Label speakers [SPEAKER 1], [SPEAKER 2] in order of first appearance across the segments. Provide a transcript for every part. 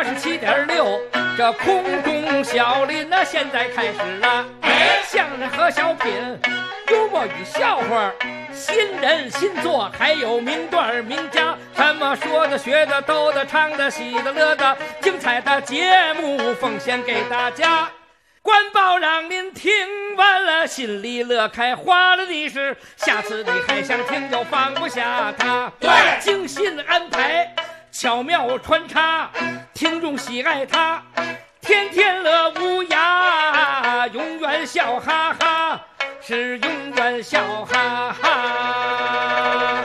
[SPEAKER 1] 87.6，这空中小林呢，现在开始了。相声和小品，幽默与笑话，新人新作，还有名段名家，什么说的、学的、逗的、唱的、喜的、乐的，精彩的节目奉献给大家。官报让您听完了心里乐开花了的是，下次你还想听就放不下它。对，精心安排，巧妙穿插，听众喜爱它，天天乐无涯，永远笑哈哈，是永远笑哈哈。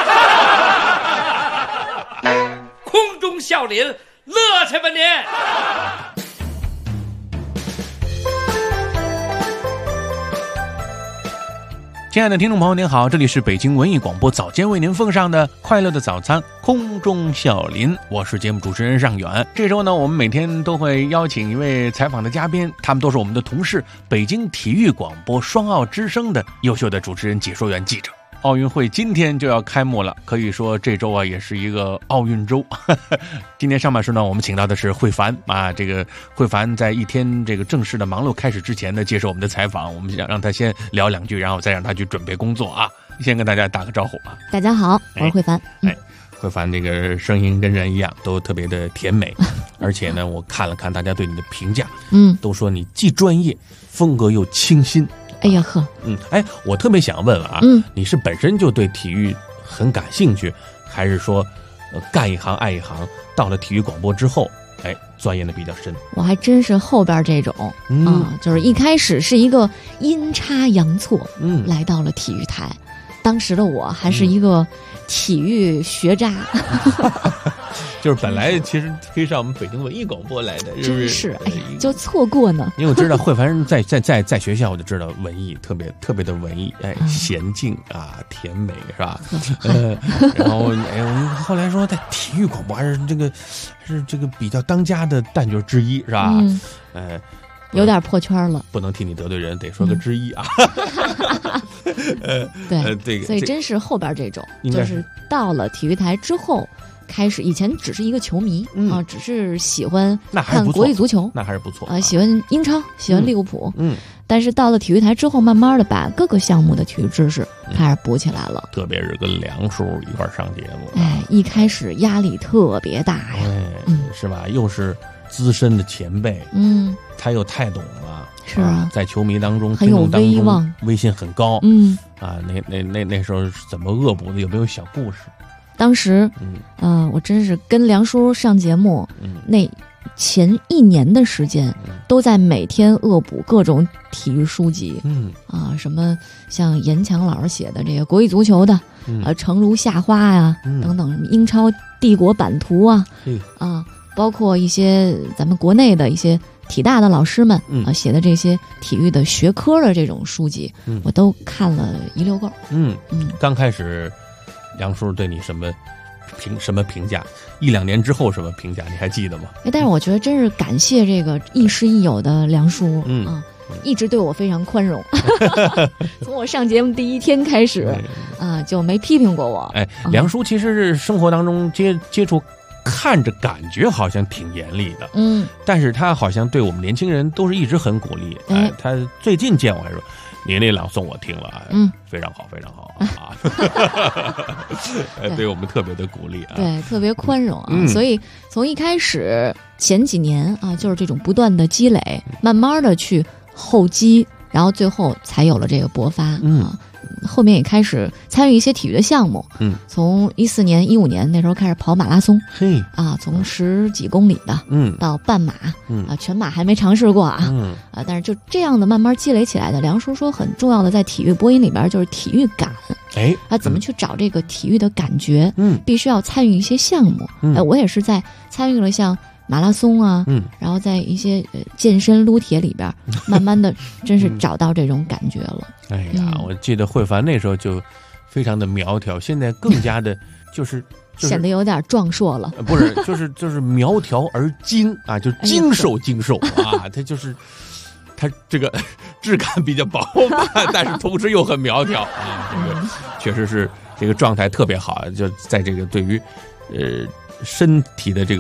[SPEAKER 1] 空中笑林，乐去吧您！
[SPEAKER 2] 亲爱的听众朋友您好，这里是北京文艺广播早间为您奉上的快乐的早餐空中笑林，我是节目主持人尚远。这周呢，我们每天都会邀请一位采访的嘉宾，他们都是我们的同事，北京体育广播双奥之声的优秀的主持人、解说员、记者。奥运会今天就要开幕了，可以说这周啊也是一个奥运周。今天上半时呢，我们请到的是慧凡啊，这个慧凡在一天这个正式的忙碌开始之前呢，接受我们的采访，我们想让他先聊两句，然后再让他去准备工作啊。先跟大家打个招呼吧。
[SPEAKER 3] 大家好，我是慧凡。
[SPEAKER 2] 慧凡这个声音跟人一样，都特别的甜美，而且呢，我看了看大家对你的评价，都说你既专业，风格又清新。
[SPEAKER 3] 哎呀呵，
[SPEAKER 2] 我特别想问问啊，你是本身就对体育很感兴趣，还是说，干一行爱一行，到了体育广播之后，钻研的比较深？
[SPEAKER 3] 我还真是后边这种，就是一开始是一个阴差阳错，来到了体育台，当时的我还是一个体育学渣。
[SPEAKER 2] 就是本来其实可以上我们北京文艺广播来的，是不是？
[SPEAKER 3] 真是，就错过呢。
[SPEAKER 2] 因为我知道慧凡在学校，我就知道文艺特别的文艺，娴静啊，甜美是吧？然后我后来说在体育广播还是这个比较当家的旦角之一是吧？
[SPEAKER 3] 有点破圈了，
[SPEAKER 2] 不能替你得罪人，得说个之一啊。
[SPEAKER 3] 对，所以真是后边这种，就是到了体育台之后。开始以前只是一个球迷只是喜欢看国际足球，
[SPEAKER 2] 那还是不错
[SPEAKER 3] 喜欢英超，喜欢利物浦，但是到了体育台之后，慢慢的把各个项目的体育知识开始补起来了，
[SPEAKER 2] 特别是跟梁叔一块上节目，
[SPEAKER 3] 一开始压力特别大呀，
[SPEAKER 2] 是吧？又是资深的前辈，他又太懂了，
[SPEAKER 3] 是啊，
[SPEAKER 2] 在球迷当中
[SPEAKER 3] 很有威望，
[SPEAKER 2] 威信很高，那时候怎么恶补的？有没有小故事？
[SPEAKER 3] 当时，我真是跟梁叔上节目，那前1年的时间，都在每天恶补各种体育书籍，什么像严强老师写的这个国际足球的，诚如夏花呀，等等，什么英超帝国版图啊，包括一些咱们国内的一些体大的老师们写的这些体育的学科的这种书籍，我都看了一溜够。
[SPEAKER 2] 刚开始。梁叔对你什么评价？1-2年之后什么评价？你还记得吗？
[SPEAKER 3] 但是我觉得真是感谢这个亦师亦友的梁叔，一直对我非常宽容。从我上节目第一天开始，就没批评过我。
[SPEAKER 2] 梁叔其实是生活当中接触，看着感觉好像挺严厉的，但是他好像对我们年轻人都是一直很鼓励。他最近见我还说。你那朗诵我听了，非常好，非常好啊！对我们特别的鼓励啊，
[SPEAKER 3] 对，特别宽容啊。所以从一开始前几年就是这种不断的积累，慢慢的去厚积，然后最后才有了这个勃发后面也开始参与一些体育的项目，从14年、15年那时候开始跑马拉松，从10几公里的，到半马，全马还没尝试过但是就这样的慢慢积累起来的。梁叔说很重要的在体育播音里边就是体育感，怎么去找这个体育的感觉，必须要参与一些项目，我也是在参与了像马拉松啊，然后在一些健身撸铁里边，慢慢的真是找到这种感觉了。
[SPEAKER 2] 我记得慧凡那时候就非常的苗条，现在更加的就是
[SPEAKER 3] 显得有点壮硕了。
[SPEAKER 2] 不是，就是苗条而精啊，就精瘦啊，他这个质感比较饱满，但是同时又很苗条啊，这个确实是这个状态特别好，就在这个对于身体的这个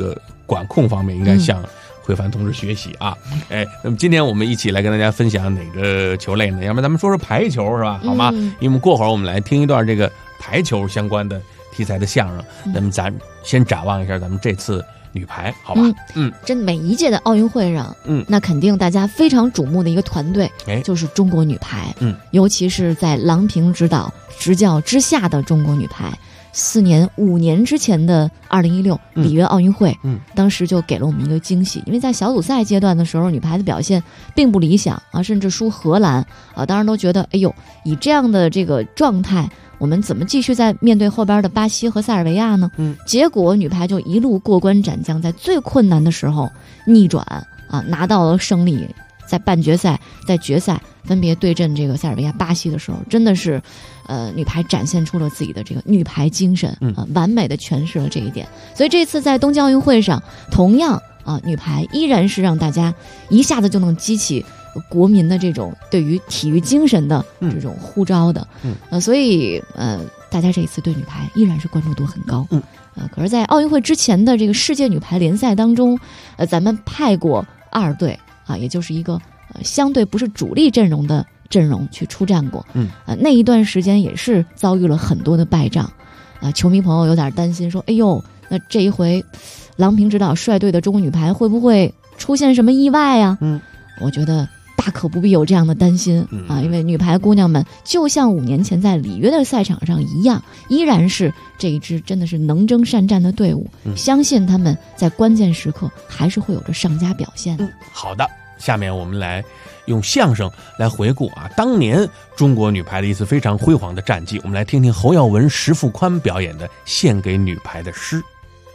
[SPEAKER 2] 管控方面应该向慧凡同志学习啊。哎，那么今天我们一起来跟大家分享哪个球类呢？要不然咱们说说排球是吧？好吗？因为我们过会儿我们来听一段这个排球相关的题材的相声。那么咱先展望一下咱们这次女排，好吧？
[SPEAKER 3] 真每一届的奥运会上，那肯定大家非常瞩目的一个团队，就是中国女排，尤其是在郎平指导执教之下的中国女排。5年之前的2016里约奥运会，当时就给了我们一个惊喜，因为在小组赛阶段的时候，女排的表现并不理想啊，甚至输荷兰啊，当然都觉得，哎呦，以这样的这个状态，我们怎么继续在面对后边的巴西和塞尔维亚呢？结果女排就一路过关斩将，在最困难的时候逆转啊，拿到了胜利。在半决赛、在决赛分别对阵这个塞尔维亚、巴西的时候，真的是，女排展现出了自己的这个女排精神啊，完美的诠释了这一点。所以这次在东京奥运会上，同样啊，女排依然是让大家一下子就能激起国民的这种对于体育精神的这种呼召的。所以大家这一次对女排依然是关注度很高。可是，在奥运会之前的这个世界女排联赛当中，咱们派过2队。啊，也就是一个相对不是主力阵容的阵容去出战过，那一段时间也是遭遇了很多的败仗，球迷朋友有点担心，说，哎呦，那这一回，郎平指导率队的中国女排会不会出现什么意外啊？我觉得大可不必有这样的担心啊，因为女排姑娘们就像5年前在里约的赛场上一样，依然是这一支真的是能征善战的队伍，相信他们在关键时刻还是会有着上佳表现的。
[SPEAKER 2] 好的，下面我们来用相声来回顾啊当年中国女排的一次非常辉煌的战绩。我们来听听侯耀文、石富宽表演的献给女排的诗。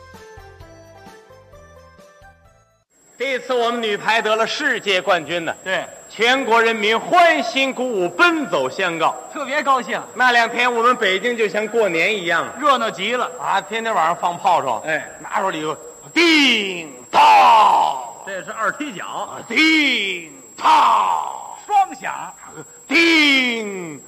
[SPEAKER 4] 这次我们女排得了世界冠军呢，对，全国人民欢欣鼓舞，奔走相告，
[SPEAKER 1] 特别高兴。
[SPEAKER 4] 那2天我们北京就像过年一样，
[SPEAKER 1] 热闹极了
[SPEAKER 4] 啊！天天晚上放炮仗，拿出里头叮当，
[SPEAKER 1] 这是2踢脚，
[SPEAKER 4] 叮当，
[SPEAKER 1] 双响，
[SPEAKER 4] 叮。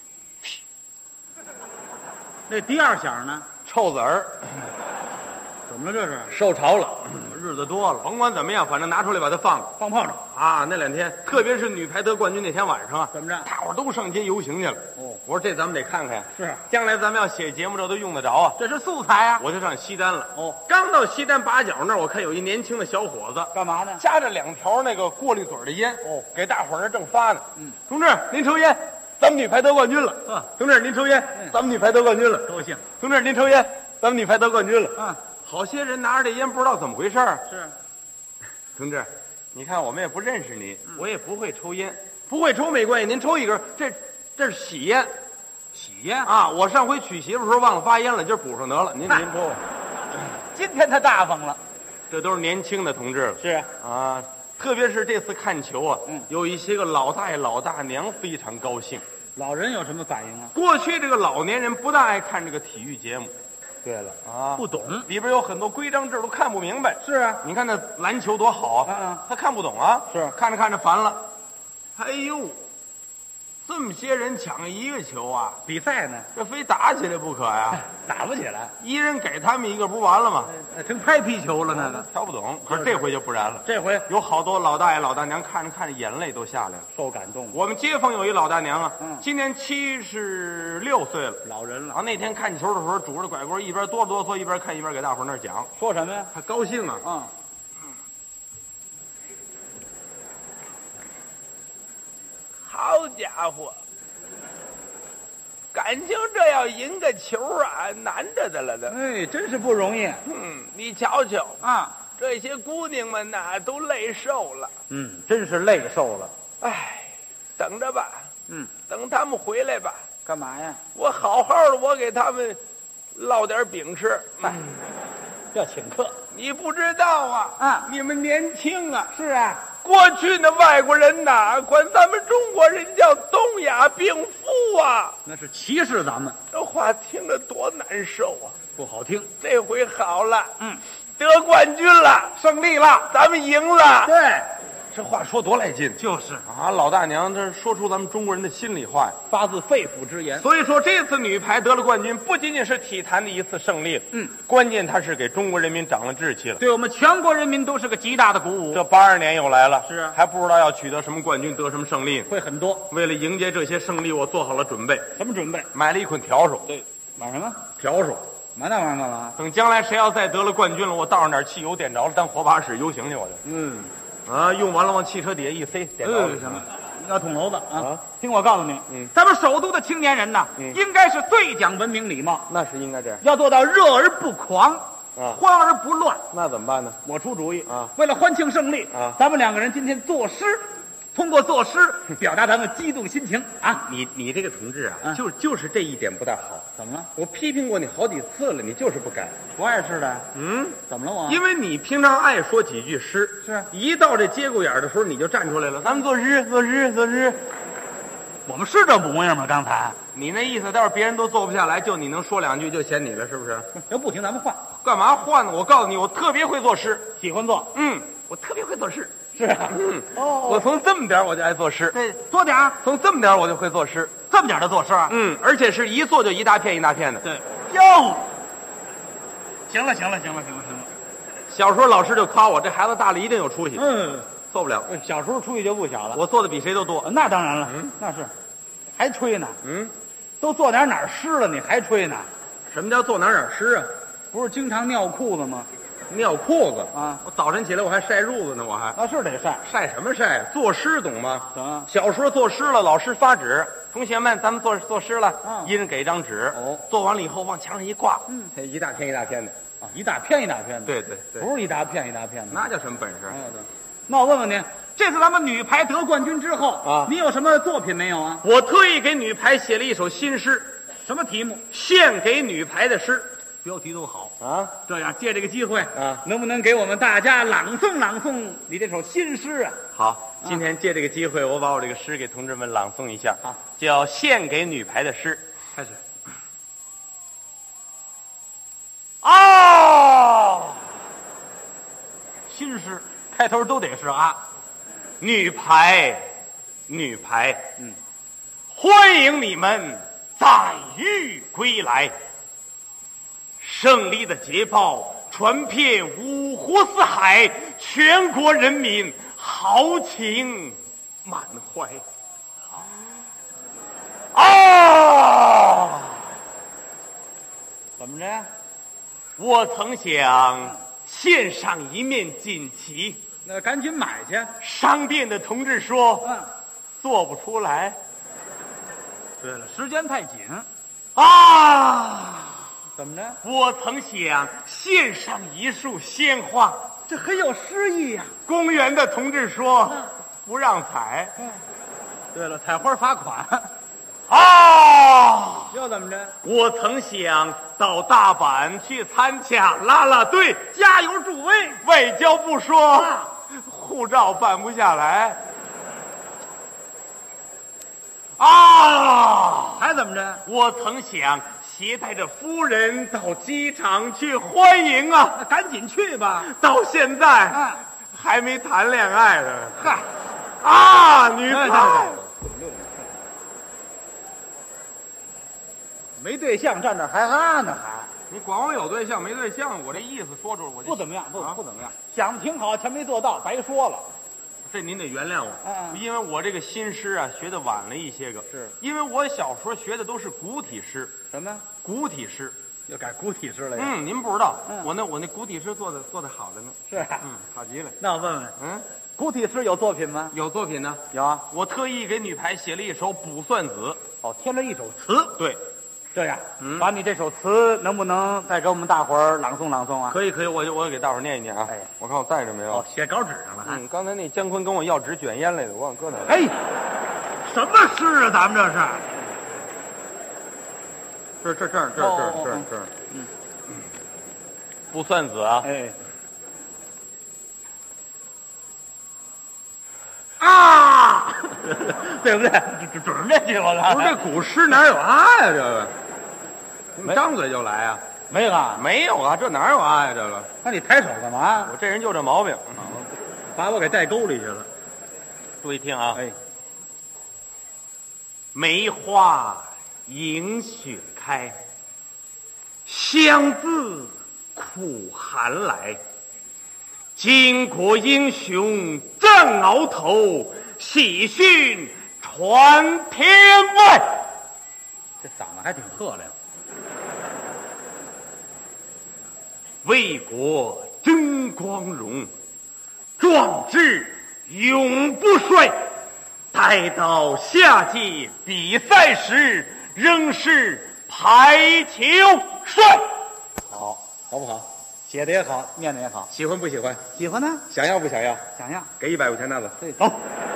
[SPEAKER 1] 那第2响呢？
[SPEAKER 4] 臭子儿，
[SPEAKER 1] 怎么了这是？
[SPEAKER 4] 受潮了。
[SPEAKER 1] 日子多了，
[SPEAKER 4] 甭管怎么样，反正拿出来把它放了，
[SPEAKER 1] 放炮仗
[SPEAKER 4] 啊！那2天，特别是女排得冠军那天晚上啊，
[SPEAKER 1] 怎么着？
[SPEAKER 4] 大伙儿都上街游行去了。我说这咱们得看看呀，
[SPEAKER 1] 是，
[SPEAKER 4] 将来咱们要写节目这都用得着啊，
[SPEAKER 1] 这是素材啊。
[SPEAKER 4] 我就上西单了。刚到西单八角那儿，我看有一年轻的小伙子，
[SPEAKER 1] 干嘛呢？
[SPEAKER 4] 夹着2条那个过滤嘴的烟，给大伙儿那正发呢。同志，您抽烟，咱们女排得冠军了。同志，您抽烟，咱们女排得冠军了。
[SPEAKER 1] 高兴。
[SPEAKER 4] 同志，您抽烟，咱们女排得冠军了。好些人拿着这烟不知道怎么回事儿。
[SPEAKER 1] 是。
[SPEAKER 4] 同志，你看我们也不认识你，我也不会抽烟，不会抽没关系，您抽一根，这是喜烟，
[SPEAKER 1] 喜烟
[SPEAKER 4] 啊！我上回娶媳妇时候忘了发烟了，今儿补上得了，您抽。
[SPEAKER 1] 今天他大方了，
[SPEAKER 4] 这都是年轻的同志了，
[SPEAKER 1] 是
[SPEAKER 4] 啊，特别是这次看球啊，有一些个老大爷老大娘非常高兴。
[SPEAKER 1] 老人有什么反应啊？
[SPEAKER 4] 过去这个老年人不大爱看这个体育节目。
[SPEAKER 1] 对了
[SPEAKER 4] 啊，
[SPEAKER 1] 不懂，
[SPEAKER 4] 里边有很多规章制度看不明白。
[SPEAKER 1] 是啊，
[SPEAKER 4] 你看那篮球多好啊，他看不懂啊，
[SPEAKER 1] 是
[SPEAKER 4] 看着看着烦了。哎呦，这么些人抢一个球啊，
[SPEAKER 1] 比赛呢，
[SPEAKER 4] 这非打起来不可呀，
[SPEAKER 1] 打不起来，
[SPEAKER 4] 一人给他们一个不完了吗？
[SPEAKER 1] 成拍皮球了那个，
[SPEAKER 4] 挑不懂。可是这回就不然了，
[SPEAKER 1] 这回
[SPEAKER 4] 有好多老大爷老大娘看着看着眼泪都下来了，
[SPEAKER 1] 受感动。
[SPEAKER 4] 我们街坊有一老大娘啊，今年76岁了，
[SPEAKER 1] 老人了。
[SPEAKER 4] 啊，那天看球的时候，拄着拐棍，一边哆哆嗦，一边看，一边给大伙那儿讲，
[SPEAKER 1] 说什么呀？
[SPEAKER 4] 他高兴啊，好家伙，感情这要赢个球啊，难着的了都。
[SPEAKER 1] 哎，真是不容易。
[SPEAKER 4] 你瞧瞧
[SPEAKER 1] 啊，
[SPEAKER 4] 这些姑娘们呐，都累瘦了。
[SPEAKER 1] 真是累瘦了。
[SPEAKER 4] 哎，等着吧。等他们回来吧。
[SPEAKER 1] 干嘛呀？
[SPEAKER 4] 我好好的，我给他们烙点饼吃。
[SPEAKER 1] 要请客。
[SPEAKER 4] 你不知道啊，你们年轻啊。
[SPEAKER 1] 是啊。
[SPEAKER 4] 过去那外国人呐，管咱们中国人叫东亚病夫啊，
[SPEAKER 1] 那是歧视咱们。
[SPEAKER 4] 这话听着多难受啊，
[SPEAKER 1] 不好听。
[SPEAKER 4] 这回好了，得冠军了，
[SPEAKER 1] 胜利了，
[SPEAKER 4] 咱们赢了。
[SPEAKER 1] 对，
[SPEAKER 4] 这话说多来劲，
[SPEAKER 5] 就是
[SPEAKER 4] 啊！老大娘这说出咱们中国人的心里话呀。
[SPEAKER 5] 发自肺腑之言。
[SPEAKER 4] 所以说，这次女排得了冠军，不仅仅是体坛的一次胜利，关键它是给中国人民长了志气了，
[SPEAKER 5] 对我们全国人民都是个极大的鼓舞。
[SPEAKER 4] 这82年又来了，
[SPEAKER 5] 是啊
[SPEAKER 4] 还不知道要取得什么冠军，得什么胜利呢。
[SPEAKER 5] 会很多。
[SPEAKER 4] 为了迎接这些胜利，我做好了准备，
[SPEAKER 5] 什么准备？
[SPEAKER 4] 买了一捆笤帚，
[SPEAKER 5] 对，买什么？
[SPEAKER 4] 笤帚。
[SPEAKER 5] 买那玩意儿干嘛？
[SPEAKER 4] 等将来谁要再得了冠军了，我倒上点汽油，点着了当火把使游行去，我就。用完了往汽车底下一塞，点着了就行了。
[SPEAKER 5] 要捅娄子啊！听我告诉你，咱们首都的青年人呐，应该是最讲文明礼貌，
[SPEAKER 4] 那是应该这样。
[SPEAKER 5] 要做到热而不狂，欢而不乱。
[SPEAKER 4] 那怎么办呢？
[SPEAKER 5] 我出主意
[SPEAKER 4] 啊！
[SPEAKER 5] 为了欢庆胜利咱们两个人今天作诗，通过作诗表达咱们激动心情啊！
[SPEAKER 4] 你这个同志啊，就是这一点不大好。
[SPEAKER 5] 怎么了？
[SPEAKER 4] 我批评过你好几次了，你就是不改。
[SPEAKER 5] 不碍事的。怎么了我？
[SPEAKER 4] 因为你平常爱说几句诗，
[SPEAKER 5] 是
[SPEAKER 4] 一到这节骨眼的时候你就站出来了。咱们作诗，作诗，作诗。
[SPEAKER 5] 我们是这模样吗？刚才
[SPEAKER 4] 你那意思，待会儿别人都做不下来，就你能说两句就嫌你了，是不是？
[SPEAKER 5] 要不行咱们换。
[SPEAKER 4] 干嘛换呢？我告诉你，我特别会作诗，
[SPEAKER 5] 喜欢做。
[SPEAKER 4] 我特别会作诗。
[SPEAKER 5] 是啊。
[SPEAKER 4] 我从这么点我就爱作诗。
[SPEAKER 5] 对，多点儿。
[SPEAKER 4] 从这么点我就会作诗。
[SPEAKER 5] 这么点的作诗啊？
[SPEAKER 4] 而且是一做就一大片一大片的。
[SPEAKER 5] 对。哟。行了。
[SPEAKER 4] 小时候老师就夸我，这孩子大了一定有出息。做不了。
[SPEAKER 5] 小时候出息就不小了。
[SPEAKER 4] 我做的比谁都多。
[SPEAKER 5] 那当然了。那是。还吹呢？都做哪儿湿了，你还吹呢？
[SPEAKER 4] 什么叫做哪儿湿啊？
[SPEAKER 5] 不是经常尿裤子吗？
[SPEAKER 4] 尿裤子
[SPEAKER 5] 啊！
[SPEAKER 4] 我早晨起来我还晒褥子呢，我还
[SPEAKER 5] 那是得晒。
[SPEAKER 4] 晒什么晒？作诗懂吗？
[SPEAKER 5] 懂。
[SPEAKER 4] 小时候作诗了，老师发纸，同学们，咱们作诗了。一人给一张纸。做完了以后往墙上一挂。一大片一大片的。
[SPEAKER 5] 一大片一大片的。
[SPEAKER 4] 对，
[SPEAKER 5] 不是一大片一大片的。
[SPEAKER 4] 那叫什么本事？
[SPEAKER 5] 那我问问您，这次咱们女排得冠军之后你有什么作品没有啊？
[SPEAKER 4] 我特意给女排写了一首新诗。
[SPEAKER 5] 什么题目？
[SPEAKER 4] 献给女排的诗。
[SPEAKER 5] 标题都好
[SPEAKER 4] 啊！
[SPEAKER 5] 这样借这个机会能不能给我们大家朗诵你这首新诗啊？
[SPEAKER 4] 好，今天借这个机会，我把我这个诗给同志们朗诵一下。叫《献给女排的诗》。
[SPEAKER 5] 开始。新诗开头都得是啊。
[SPEAKER 4] 女排，欢迎你们载誉归来。胜利的捷报传遍五湖四海，全国人民豪情满怀。
[SPEAKER 5] 怎么着？
[SPEAKER 4] 我曾想献上一面锦旗，
[SPEAKER 5] 那赶紧买去。
[SPEAKER 4] 商店的同志说，做不出来。
[SPEAKER 5] 对了，时间太紧。怎么着？
[SPEAKER 4] 我曾想献上一束鲜花，
[SPEAKER 5] 这很有诗意呀。
[SPEAKER 4] 公园的同志说，不让采。
[SPEAKER 5] 对了，采花罚款。又怎么着？
[SPEAKER 4] 我曾想到大阪去参加啦啦队，
[SPEAKER 5] 加油助威。
[SPEAKER 4] 外交部说，护照办不下来。
[SPEAKER 5] 还怎么着？
[SPEAKER 4] 我曾想携带着夫人到机场去欢迎啊！
[SPEAKER 5] 那赶紧去吧。
[SPEAKER 4] 到现在还没谈恋爱呢。女排
[SPEAKER 5] 没对象站那还呢还？
[SPEAKER 4] 你管我有对象没对象？我这意思说出来，我就
[SPEAKER 5] 不怎么样，不怎么样。想的挺好，全没做到，白说了。
[SPEAKER 4] 这您得原谅我，因为我这个新诗啊学的晚了一些个，
[SPEAKER 5] 是
[SPEAKER 4] 因为我小时候学的都是古体诗。
[SPEAKER 5] 什么
[SPEAKER 4] 古体诗？
[SPEAKER 5] 又改古体诗了呀？
[SPEAKER 4] 您不知道，我那古体诗做的好着呢。
[SPEAKER 5] 是啊，
[SPEAKER 4] 好极了。
[SPEAKER 5] 那我问问，古体诗有作品吗？
[SPEAKER 4] 有作品呢，
[SPEAKER 5] 有啊。
[SPEAKER 4] 我特意给女排写了一首《卜算子》，
[SPEAKER 5] 添了一首词。
[SPEAKER 4] 对，
[SPEAKER 5] 这样，把你这首词能不能再给我们大伙儿朗诵朗诵啊？
[SPEAKER 4] 可以，我给大伙儿念一念啊。我看我带着没有？
[SPEAKER 5] 写稿纸上了。
[SPEAKER 4] 刚才那姜昆跟我要纸卷烟来的，我忘搁哪了。
[SPEAKER 5] 什么诗啊？咱们这是？
[SPEAKER 4] 这儿。卜算子啊。
[SPEAKER 5] 对不对？准这句我看。
[SPEAKER 4] 不是这古诗哪有呀？这个，你张嘴就来啊？
[SPEAKER 5] 没有啊？
[SPEAKER 4] 没有啊？这哪有呀？这个？
[SPEAKER 5] 那你抬手干嘛？
[SPEAKER 4] 我这人就这毛病，
[SPEAKER 5] 把我给带沟里去了。
[SPEAKER 4] 注意听啊！
[SPEAKER 5] 哎，
[SPEAKER 4] 梅花迎雪开，香自苦寒来。巾帼英雄正鳌头，喜讯传天外。
[SPEAKER 5] 这嗓子还挺赫亮。
[SPEAKER 4] 为国争光荣，壮志永不衰。待到下届比赛时，仍是排球帅。
[SPEAKER 5] 好，好不好？写的也好，念的也好，
[SPEAKER 4] 喜欢不喜欢？
[SPEAKER 5] 喜欢呢？
[SPEAKER 4] 想要不想要？
[SPEAKER 5] 想要。
[SPEAKER 4] 给150钱拿走。
[SPEAKER 5] 对，走。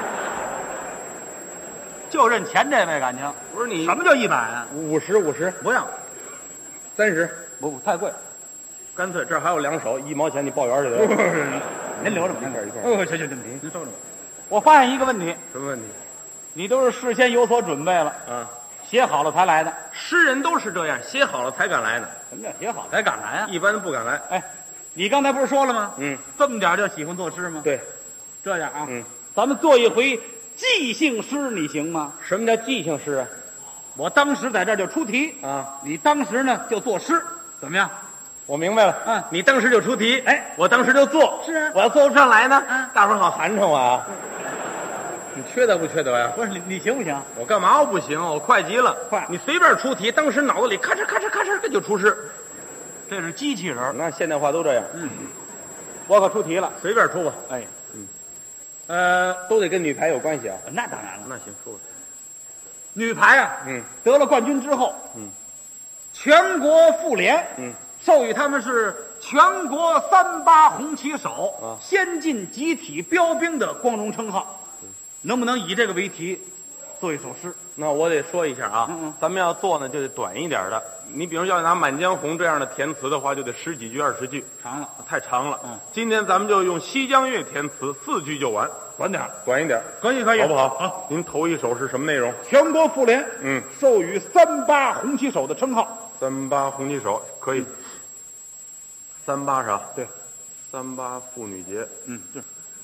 [SPEAKER 5] 就认钱这位感情。
[SPEAKER 4] 不是你
[SPEAKER 5] 什么叫100啊
[SPEAKER 4] 50，
[SPEAKER 5] 不要
[SPEAKER 4] 30，
[SPEAKER 5] 不太贵。
[SPEAKER 4] 干脆这儿还有2手，1毛钱你报园去得了。
[SPEAKER 5] 您留着吧，
[SPEAKER 4] 一块一块
[SPEAKER 5] 哦，行，您收着吧。我发现一个问题，
[SPEAKER 4] 什么问题？
[SPEAKER 5] 你都是事先有所准备了，
[SPEAKER 4] 啊，
[SPEAKER 5] 写好了才来的。
[SPEAKER 4] 诗人都是这样，写好了才敢来呢，
[SPEAKER 5] 什么叫写好才敢来啊？
[SPEAKER 4] 一般不敢来。
[SPEAKER 5] 哎，你刚才不是说了吗？
[SPEAKER 4] 嗯，
[SPEAKER 5] 这么点儿就喜欢作诗吗？
[SPEAKER 4] 对，
[SPEAKER 5] 这样啊，
[SPEAKER 4] 嗯，
[SPEAKER 5] 咱们做一回即兴诗，你行吗？
[SPEAKER 4] 什么叫即兴诗啊？
[SPEAKER 5] 我当时在这儿就出题
[SPEAKER 4] 啊，
[SPEAKER 5] 你当时呢就作诗，怎么样？
[SPEAKER 4] 我明白了。
[SPEAKER 5] 嗯，
[SPEAKER 4] 你当时就出题，
[SPEAKER 5] 哎，
[SPEAKER 4] 我当时就做。
[SPEAKER 5] 是啊
[SPEAKER 4] 我要做不上来呢，
[SPEAKER 5] 嗯
[SPEAKER 4] 大伙儿好寒碜我啊。你缺德不缺德呀？
[SPEAKER 5] 不是你行不行？
[SPEAKER 4] 我干嘛我不行？我快极了，
[SPEAKER 5] 快
[SPEAKER 4] 你随便出题，当时脑子里咔嚓咔嚓咔嚓，这就出诗。
[SPEAKER 5] 这是机器人。
[SPEAKER 4] 那现代化都这样，
[SPEAKER 5] 我可出题了。
[SPEAKER 4] 随便出吧，
[SPEAKER 5] 哎，
[SPEAKER 4] 都得跟女排有关系啊。
[SPEAKER 5] 那当然了，
[SPEAKER 4] 那行，出吧。
[SPEAKER 5] 女排啊，得了冠军之后，全国妇联，授予他们是全国38红旗手、
[SPEAKER 4] 啊
[SPEAKER 5] 先进集体标兵的光荣称号。能不能以这个为题做一首诗？
[SPEAKER 4] 那我得说一下啊，咱们要做呢就得短一点的。你比如要拿《满江红》这样的填词的话，就得10几句、20句，
[SPEAKER 5] 长了，
[SPEAKER 4] 太长了。今天咱们就用《西江月》填词，4句就完，
[SPEAKER 5] 短点儿，
[SPEAKER 4] 短一点，
[SPEAKER 5] 可以，
[SPEAKER 4] 好不好？
[SPEAKER 5] 好。
[SPEAKER 4] 您头一首是什么内容？
[SPEAKER 5] 全国妇联，授予38红旗手的称号。
[SPEAKER 4] 38红旗手可以。38是吧？
[SPEAKER 5] 对
[SPEAKER 4] ，38妇女节。
[SPEAKER 5] 是。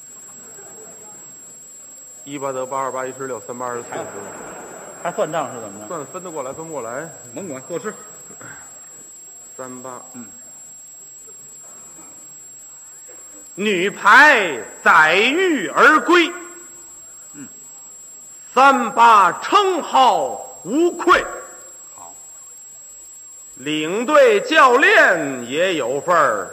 [SPEAKER 4] 18得8，28、16、38、24。
[SPEAKER 5] 还算账是怎么着？
[SPEAKER 4] 算分得过来，分不过来。
[SPEAKER 5] 甭管，作诗。
[SPEAKER 4] 38，女排载誉而归，38称号无愧。
[SPEAKER 5] 好，
[SPEAKER 4] 领队教练也有份儿。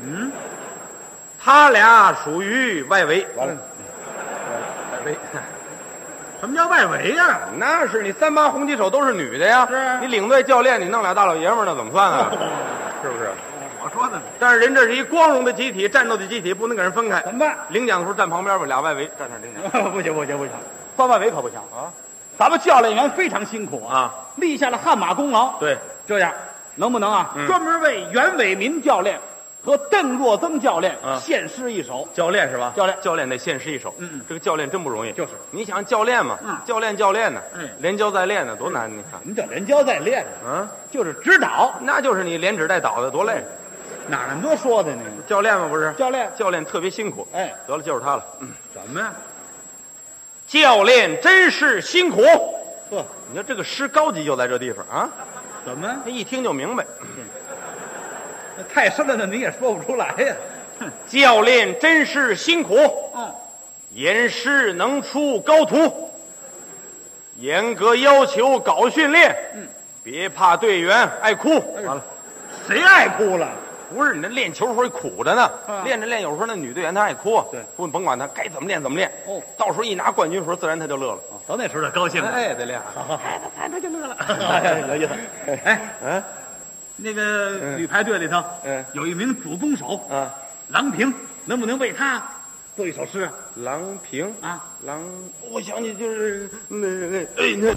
[SPEAKER 4] 他俩属于外围。完了，外围。
[SPEAKER 5] 什么叫外围呀？
[SPEAKER 4] 那是你38红旗手都是女的呀。
[SPEAKER 5] 是啊
[SPEAKER 4] 你领队教练，你弄俩大老爷们儿，那怎么算啊？是不是？
[SPEAKER 5] 我说的呢。
[SPEAKER 4] 但是人这是一光荣的集体，战斗的集体，不能给人分开。
[SPEAKER 5] 怎么办？
[SPEAKER 4] 领奖的时候站旁边吧，俩外围站那领奖。
[SPEAKER 5] 不行，算外围可不行啊！咱们教练员非常辛苦
[SPEAKER 4] 啊，
[SPEAKER 5] 立下了汗马功劳。
[SPEAKER 4] 对，
[SPEAKER 5] 这样能不能啊，专门为袁伟民教练和邓若增教练献诗一首？
[SPEAKER 4] 教练是吧？
[SPEAKER 5] 教练
[SPEAKER 4] 得献诗一首。这个教练真不容易。
[SPEAKER 5] 就是，
[SPEAKER 4] 你想教练嘛，教练呢，连教带练的多难，你看。
[SPEAKER 5] 什么叫连教带练？就是指导，
[SPEAKER 4] 那就是你连指带导的多累。
[SPEAKER 5] 哪那么多说的呢？
[SPEAKER 4] 教练嘛，不是？
[SPEAKER 5] 教练
[SPEAKER 4] 特别辛苦。
[SPEAKER 5] 哎，
[SPEAKER 4] 得了，就是他了。
[SPEAKER 5] 什么呀？
[SPEAKER 4] 教练真是辛苦。
[SPEAKER 5] 呵，
[SPEAKER 4] 你说这个诗高级就在这地方啊！
[SPEAKER 5] 怎么？
[SPEAKER 4] 一听就明白。
[SPEAKER 5] 那太深了，那你也说不出来呀。
[SPEAKER 4] 教练真是辛苦。演诗能出高徒，严格要求搞训练。别怕队员爱哭。完了，
[SPEAKER 5] 谁爱哭了？
[SPEAKER 4] 不是你这练球时候苦着呢，练着练，有时候那女队员她爱哭。
[SPEAKER 5] 对，
[SPEAKER 4] 不甭管她，该怎么练怎么练。到时候一拿冠军时候，自然她就乐了。
[SPEAKER 5] 到那时候就高兴了。
[SPEAKER 4] 哎，得练。
[SPEAKER 5] 好，他就乐了。有意思。哎，那个女排队里头，有一名主攻手，郎平，能不能为他做一首诗啊？
[SPEAKER 4] 郎平
[SPEAKER 5] 啊，
[SPEAKER 4] 我想起就是这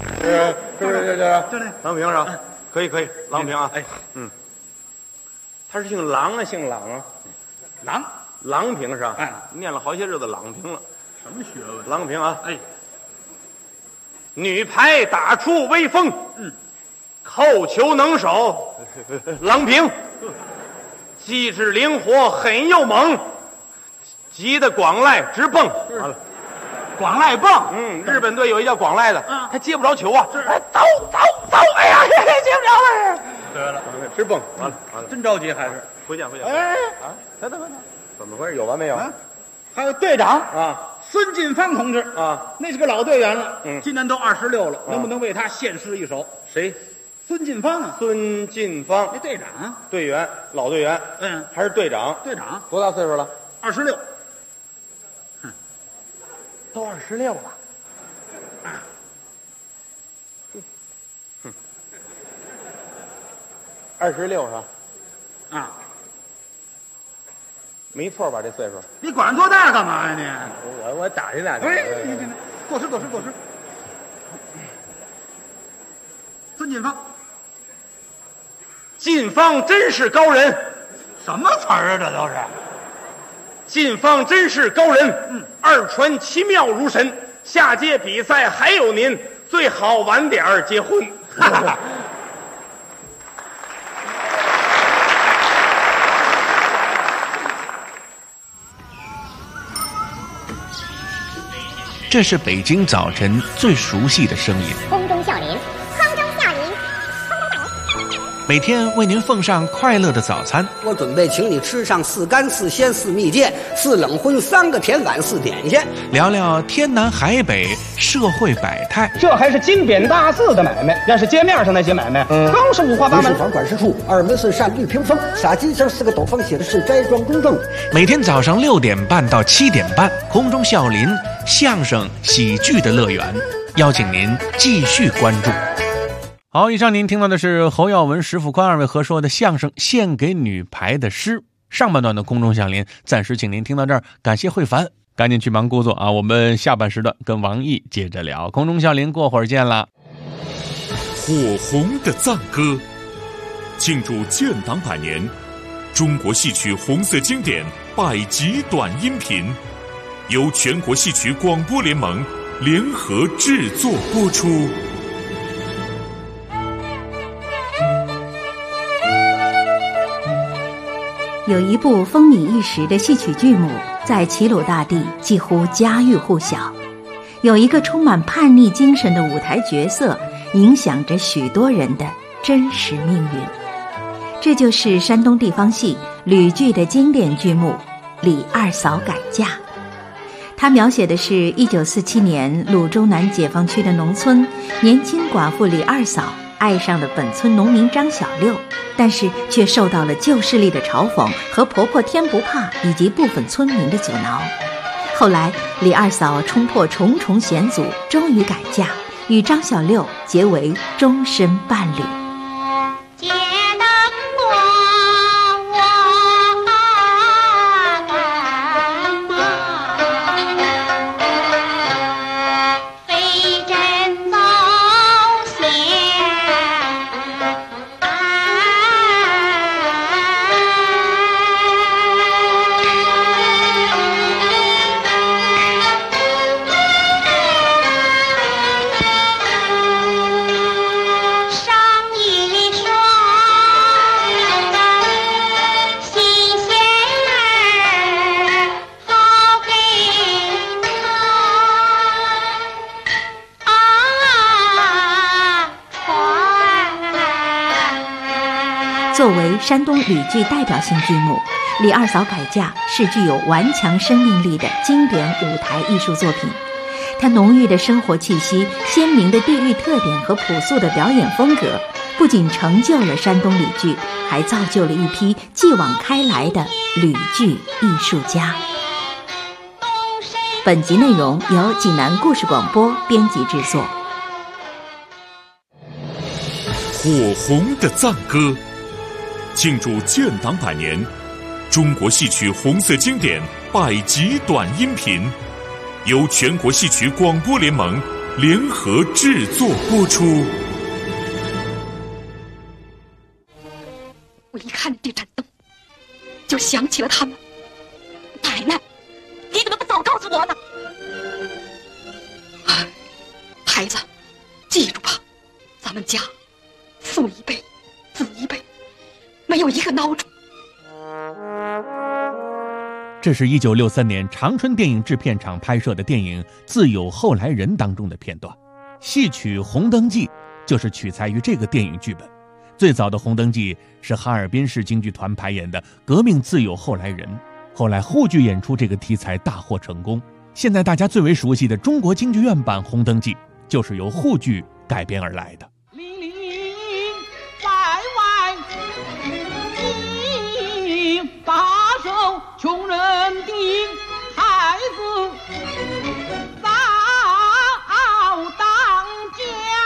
[SPEAKER 4] 郎平是吧？可以，郎平啊，他是姓郎啊，姓朗啊，郎平是吧？
[SPEAKER 5] 哎，
[SPEAKER 4] 念了好些日子朗平了，
[SPEAKER 5] 什么学问？
[SPEAKER 4] 郎平啊，女排打出威风，扣球能手，郎平，机智灵活，狠又猛，急得广濑直蹦。完了，
[SPEAKER 5] 广濑泵。
[SPEAKER 4] 日本队有一叫广濑的，他接不着球啊，
[SPEAKER 5] 是
[SPEAKER 4] 走，哎呀，接不着了。
[SPEAKER 5] 对了，
[SPEAKER 4] 直蹦，完了，
[SPEAKER 5] 真着急还是？
[SPEAKER 4] 回见。
[SPEAKER 5] 哎，
[SPEAKER 4] 等，怎么回事？有完没有？
[SPEAKER 5] 还有队长
[SPEAKER 4] 啊，
[SPEAKER 5] 孙晋芳同志
[SPEAKER 4] 啊，
[SPEAKER 5] 那是个老队员了，今年都26了，
[SPEAKER 4] 啊
[SPEAKER 5] 能不能为他献诗一首？
[SPEAKER 4] 谁？
[SPEAKER 5] 孙晋芳啊，
[SPEAKER 4] 孙晋芳，
[SPEAKER 5] 那队长，
[SPEAKER 4] 队员，老队员，还是队长？
[SPEAKER 5] 队长
[SPEAKER 4] 多大岁数了
[SPEAKER 5] ？26，
[SPEAKER 4] 都26了。26是吧？
[SPEAKER 5] 啊，
[SPEAKER 4] 没错吧？这岁数？
[SPEAKER 5] 你管多大干嘛呀你？
[SPEAKER 4] 我打听打听。
[SPEAKER 5] 哎，你作诗。孙晋芳，
[SPEAKER 4] 晋芳真是高人，
[SPEAKER 5] 什么词儿啊？这都是。
[SPEAKER 4] 晋芳真是高人，二传奇妙如神。下届比赛还有您，最好晚点儿结婚。
[SPEAKER 2] 这是北京早晨最熟悉的声音，
[SPEAKER 6] 空中笑林，
[SPEAKER 2] 每天为您奉上快乐的早餐。
[SPEAKER 7] 我准备请你吃上4干4鲜4蜜饯4冷荤3个甜碗4点心，
[SPEAKER 2] 聊聊天南海北社会百态。
[SPEAKER 8] 这还是金匾大字的买卖，要是街面上那些买卖，更是五花八门。
[SPEAKER 7] 房管事处2门顺善绿屏风，洒金星4个斗方写的是斋庄公证。
[SPEAKER 2] 每天早上6点半到7点半，空中笑林相声喜剧的乐园，邀请您继续关注。好，以上您听到的是侯耀文、石富宽二位合说的相声《献给女排的诗》。上半段的空中笑林暂时请您听到这儿，感谢慧凡，赶紧去忙工作啊！我们下半时段跟王毅接着聊，空中笑林过会儿见了。
[SPEAKER 9] 火红的赞歌，庆祝建党100年，中国戏曲红色经典100集短音频，由全国戏曲广播联盟联合制作播出。
[SPEAKER 10] 有一部风靡一时的戏曲剧目，在齐鲁大地几乎家喻户晓。有一个充满叛逆精神的舞台角色，影响着许多人的真实命运。这就是山东地方戏吕剧的经典剧目《李二嫂改嫁》。它描写的是1947年鲁中南解放区的农村，年轻寡妇李二嫂爱上了本村农民张小六，但是却受到了旧势力的嘲讽和婆婆天不怕以及部分村民的阻挠。后来李二嫂冲破重重险阻，终于改嫁，与张小六结为终身伴侣。作为山东吕剧代表性剧目，《李二嫂改嫁》是具有顽强生命力的经典舞台艺术作品。它浓郁的生活气息、鲜明的地域特点和朴素的表演风格，不仅成就了山东吕剧，还造就了一批继往开来的吕剧艺术家。本集内容由济南故事广播编辑制作。
[SPEAKER 9] 火红的赞歌，庆祝建党100年，中国戏曲红色经典100集短音频，由全国戏曲广播联盟联合制作播出。
[SPEAKER 11] 我一看这盏灯，就想起了他们。奶奶，你怎么不早告诉我呢？孩子，记住吧，咱们家父一辈，子一辈，没有一个孬种。
[SPEAKER 2] 这这是1963年长春电影制片厂拍摄的电影《自有后来人》当中的片段。戏曲《红灯记》就是取材于这个电影剧本。最早的《红灯记》是哈尔滨市京剧团排演的革命自有后来人，后来沪剧演出这个题材大获成功。现在大家最为熟悉的中国京剧院版《红灯记》就是由沪剧改编而来的。
[SPEAKER 6] 里里外外一把手穷人的孩子早当家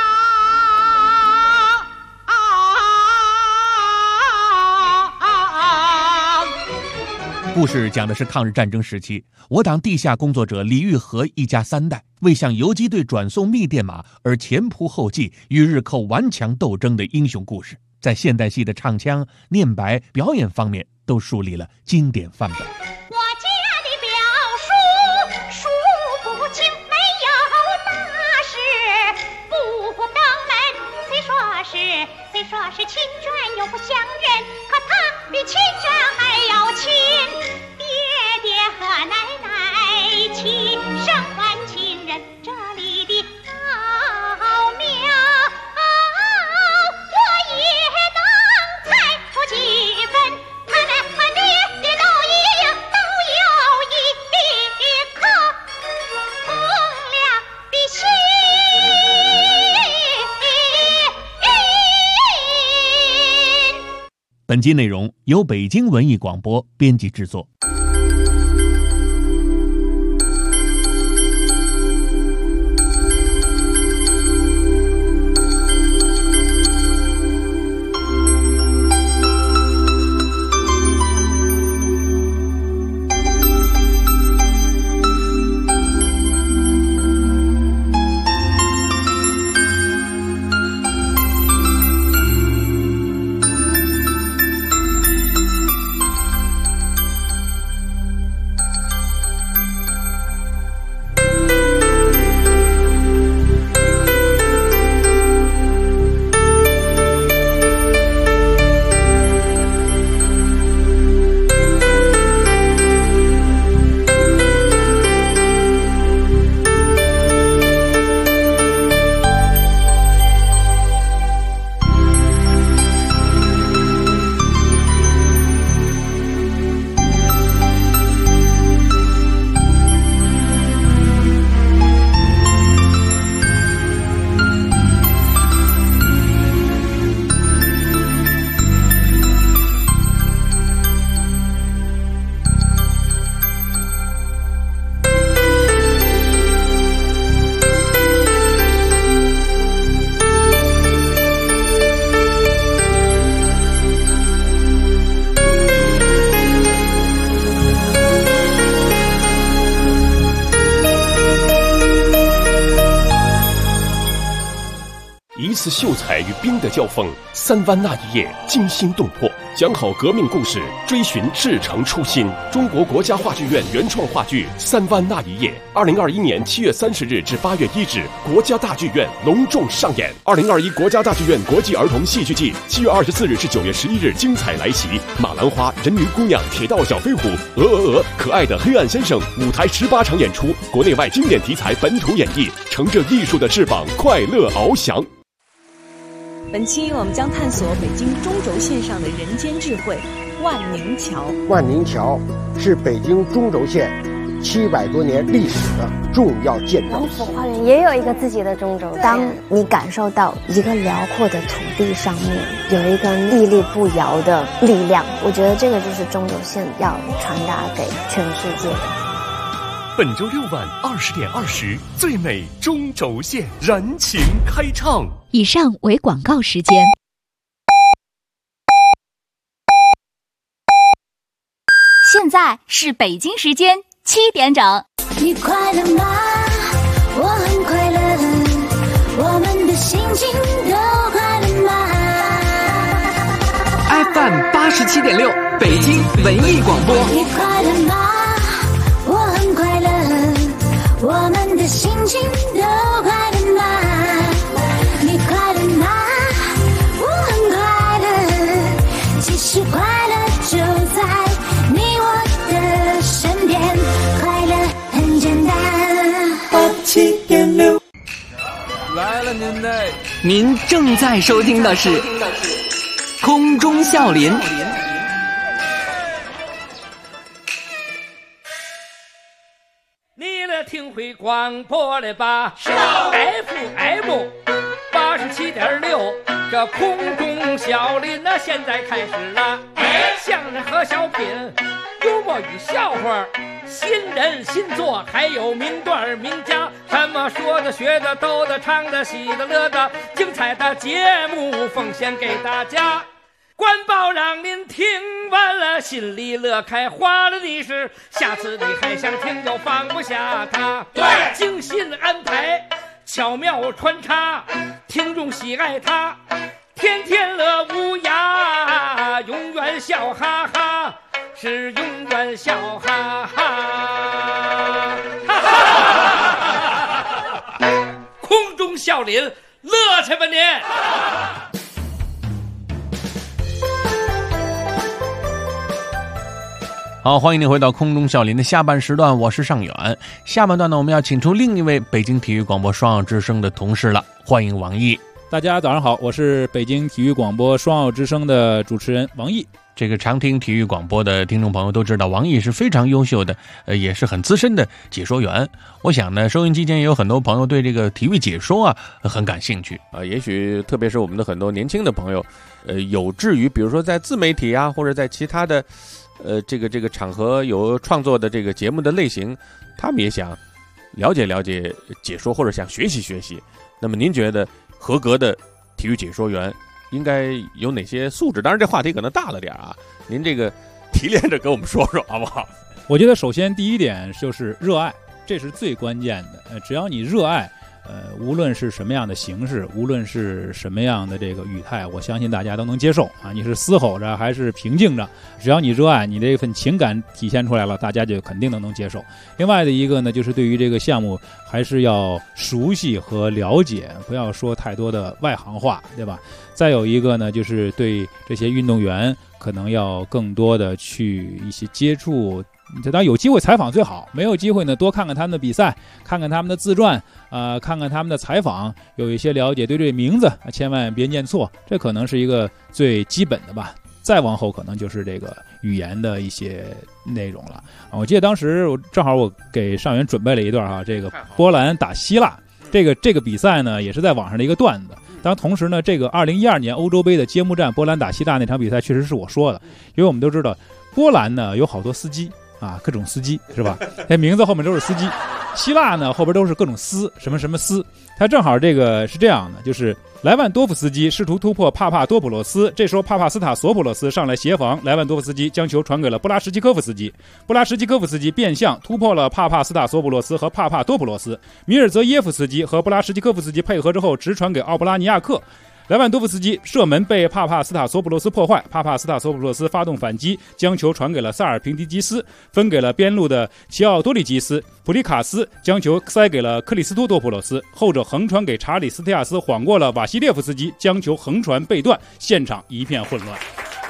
[SPEAKER 2] 故事讲的是抗日战争时期，我党地下工作者李玉和一家3代为向游击队转送密电码而前仆后继，与日寇顽强斗争的英雄故事，在现代戏的唱腔、念白、表演方面都树立了经典范本。
[SPEAKER 12] 我家的表叔数不清，没有大事不登门。虽说是亲眷又不相认，可他比亲眷还要亲。爹爹和奶奶齐声唤亲人，这里的奥妙我也能猜出几分。他们和爹爹都有一颗同样的心。
[SPEAKER 2] 本期内容由北京文艺广播编辑制作。
[SPEAKER 13] 一次秀才与兵的交锋，3湾那一夜惊心动魄，讲好革命故事，追寻至诚初心。中国国家话剧院原创话剧《3湾那一夜》，2021年7月30日至8月1日，国家大剧院隆重上演。2021国家大剧院国际儿童戏剧季7月24日至9月11日精彩来袭，马兰花、人鱼姑娘、铁道小飞虎、可爱的黑暗先生，舞台18场演出，国内外经典题材本土演绎，乘着艺术的翅膀，快乐翱翔。
[SPEAKER 14] 本期我们将探索北京中轴线上的人间智慧——万宁桥。
[SPEAKER 15] 万宁桥是北京中轴线700多年历史的重要建筑。
[SPEAKER 16] 王府花园也有一个自己的中轴线。当你感受到一个辽阔的土地上面有一个屹立不摇的力量，我觉得这个就是中轴线要传达给全世界的。
[SPEAKER 9] 本周6晚20点20，最美中轴线燃情开唱。
[SPEAKER 17] 以上为广告时间。
[SPEAKER 18] 现在是北京时间7点整。
[SPEAKER 12] 你快乐吗？我很快乐，我们的心情都快乐吗
[SPEAKER 19] ？FM 87.6，北京文艺广播。
[SPEAKER 12] 你快乐吗？我很快乐，我们的心情都快乐吗？你快乐吗？我很快乐，其实快乐就在你我的身
[SPEAKER 19] 87.6。
[SPEAKER 20] 来了您嘞！
[SPEAKER 19] 您正在收听的是空中笑林。
[SPEAKER 1] 你来听会广播了吧？FM 87.6，这空中笑林那现在开始了。相声和小品，幽默与笑话，新人新作，还有名段名家，什么说的学的逗的唱的喜的乐的，精彩的节目奉献给大家。官报让您听完了心里乐开花了的是，下次你还想听就放不下它。对，精心安排，巧妙穿插，听众喜爱它，天天乐无涯，永远笑哈哈，是永远笑哈哈。空中笑林，乐去吧您！
[SPEAKER 2] 好，欢迎您回到空中笑林的下半时段，我是尚远。下半段呢，我们要请出另一位北京体育广播双奥之声的同事了，欢迎王毅。
[SPEAKER 21] 大家早上好，我是北京体育广播双奥之声的主持人王毅。
[SPEAKER 2] 这个常听体育广播的听众朋友都知道，王毅是非常优秀的，也是很资深的解说员。我想呢，收音机前也有很多朋友对这个体育解说啊很感兴趣
[SPEAKER 22] 啊，也许特别是我们的很多年轻的朋友，有志于比如说在自媒体啊，或者在其他的这个场合有创作的这个节目的类型，他们也想了解了解解说，或者想学习学习。那么您觉得合格的体育解说员应该有哪些素质？当然这话题可能大了点啊，您这个提炼着跟我们说说好不好？
[SPEAKER 21] 我觉得首先第一点就是热爱，这是最关键的。只要你热爱，无论是什么样的形式，无论是什么样的这个语态，我相信大家都能接受啊。你是嘶吼着还是平静着，只要你热爱，你这份情感体现出来了，大家就肯定都能接受。另外的一个呢，就是对于这个项目还是要熟悉和了解，不要说太多的外行话，对吧？再有一个呢，就是对这些运动员可能要更多的去一些接触。当然有机会采访最好，没有机会呢，多看看他们的比赛，看看他们的自传，看看他们的采访，有一些了解。对这名字千万别念错，这可能是一个最基本的吧。再往后可能就是这个语言的一些内容了。我记得当时正好我给上元准备了一段这个波兰打希腊，这个比赛呢也是在网上的一个段子。当然同时呢，这个2012年欧洲杯的揭幕战波兰打希腊那场比赛确实是我说的，因为我们都知道波兰呢有好多司机啊，各种司机是吧？那名字后面都是司机。希腊呢后边都是各种斯，什么什么斯。他正好这个是这样的，就是莱万多夫斯基试图突破帕帕多普洛斯，这时候帕帕斯塔索普洛斯上来协防，莱万多夫斯基将球传给了布拉什基科夫斯基，布拉什基科夫斯基变向突破了帕帕斯塔索普洛斯和帕帕多普洛斯，米尔泽耶夫斯基和布拉什基科夫斯基配合之后直传给奥布拉尼亚克。莱万多夫斯基射门被帕帕斯塔索普洛斯破坏，帕帕斯塔索普洛斯发动反击，将球传给了萨尔平迪基斯，分给了边路的齐奥多利基斯，普利卡斯将球塞给了克里斯托多普洛斯，后者横传给查理斯特亚斯，晃过了瓦西列夫斯基，将球横传被断，现场一片混乱。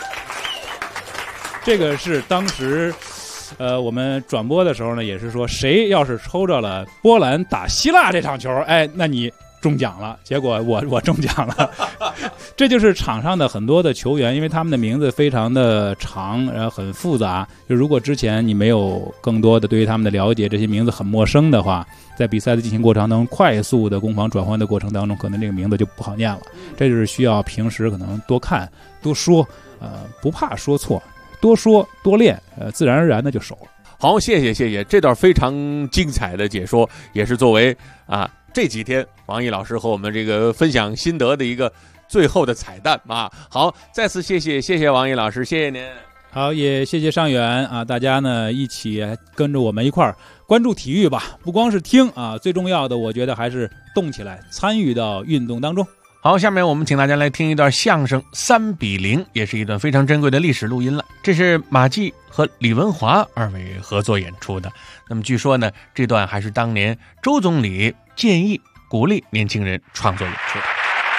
[SPEAKER 21] 这个是当时我们转播的时候呢，也是说谁要是抽着了波兰打希腊这场球，那你中奖了。结果我中奖了。这就是场上的很多的球员，因为他们的名字非常的长，然后很复杂，就如果之前你没有更多的对于他们的了解，这些名字很陌生的话，在比赛的进行过程当中，快速的攻防转换的过程当中，可能这个名字就不好念了。这就是需要平时可能多看多说，不怕说错，多说多练，自然而然的就熟了。
[SPEAKER 22] 好，谢谢这段非常精彩的解说，也是作为这几天王毅老师和我们这个分享心得的一个最后的彩蛋啊！好，再次谢谢王毅老师，谢谢您。
[SPEAKER 21] 好，也谢谢上元啊！大家呢一起跟着我们一块儿关注体育吧，不光是听啊，最重要的我觉得还是动起来，参与到运动当中。
[SPEAKER 2] 好，下面我们请大家来听一段相声3比0，也是一段非常珍贵的历史录音了。这是马季和李文华二位合作演出的。那么据说呢，这段还是当年周总理建议鼓励年轻人创作演出的。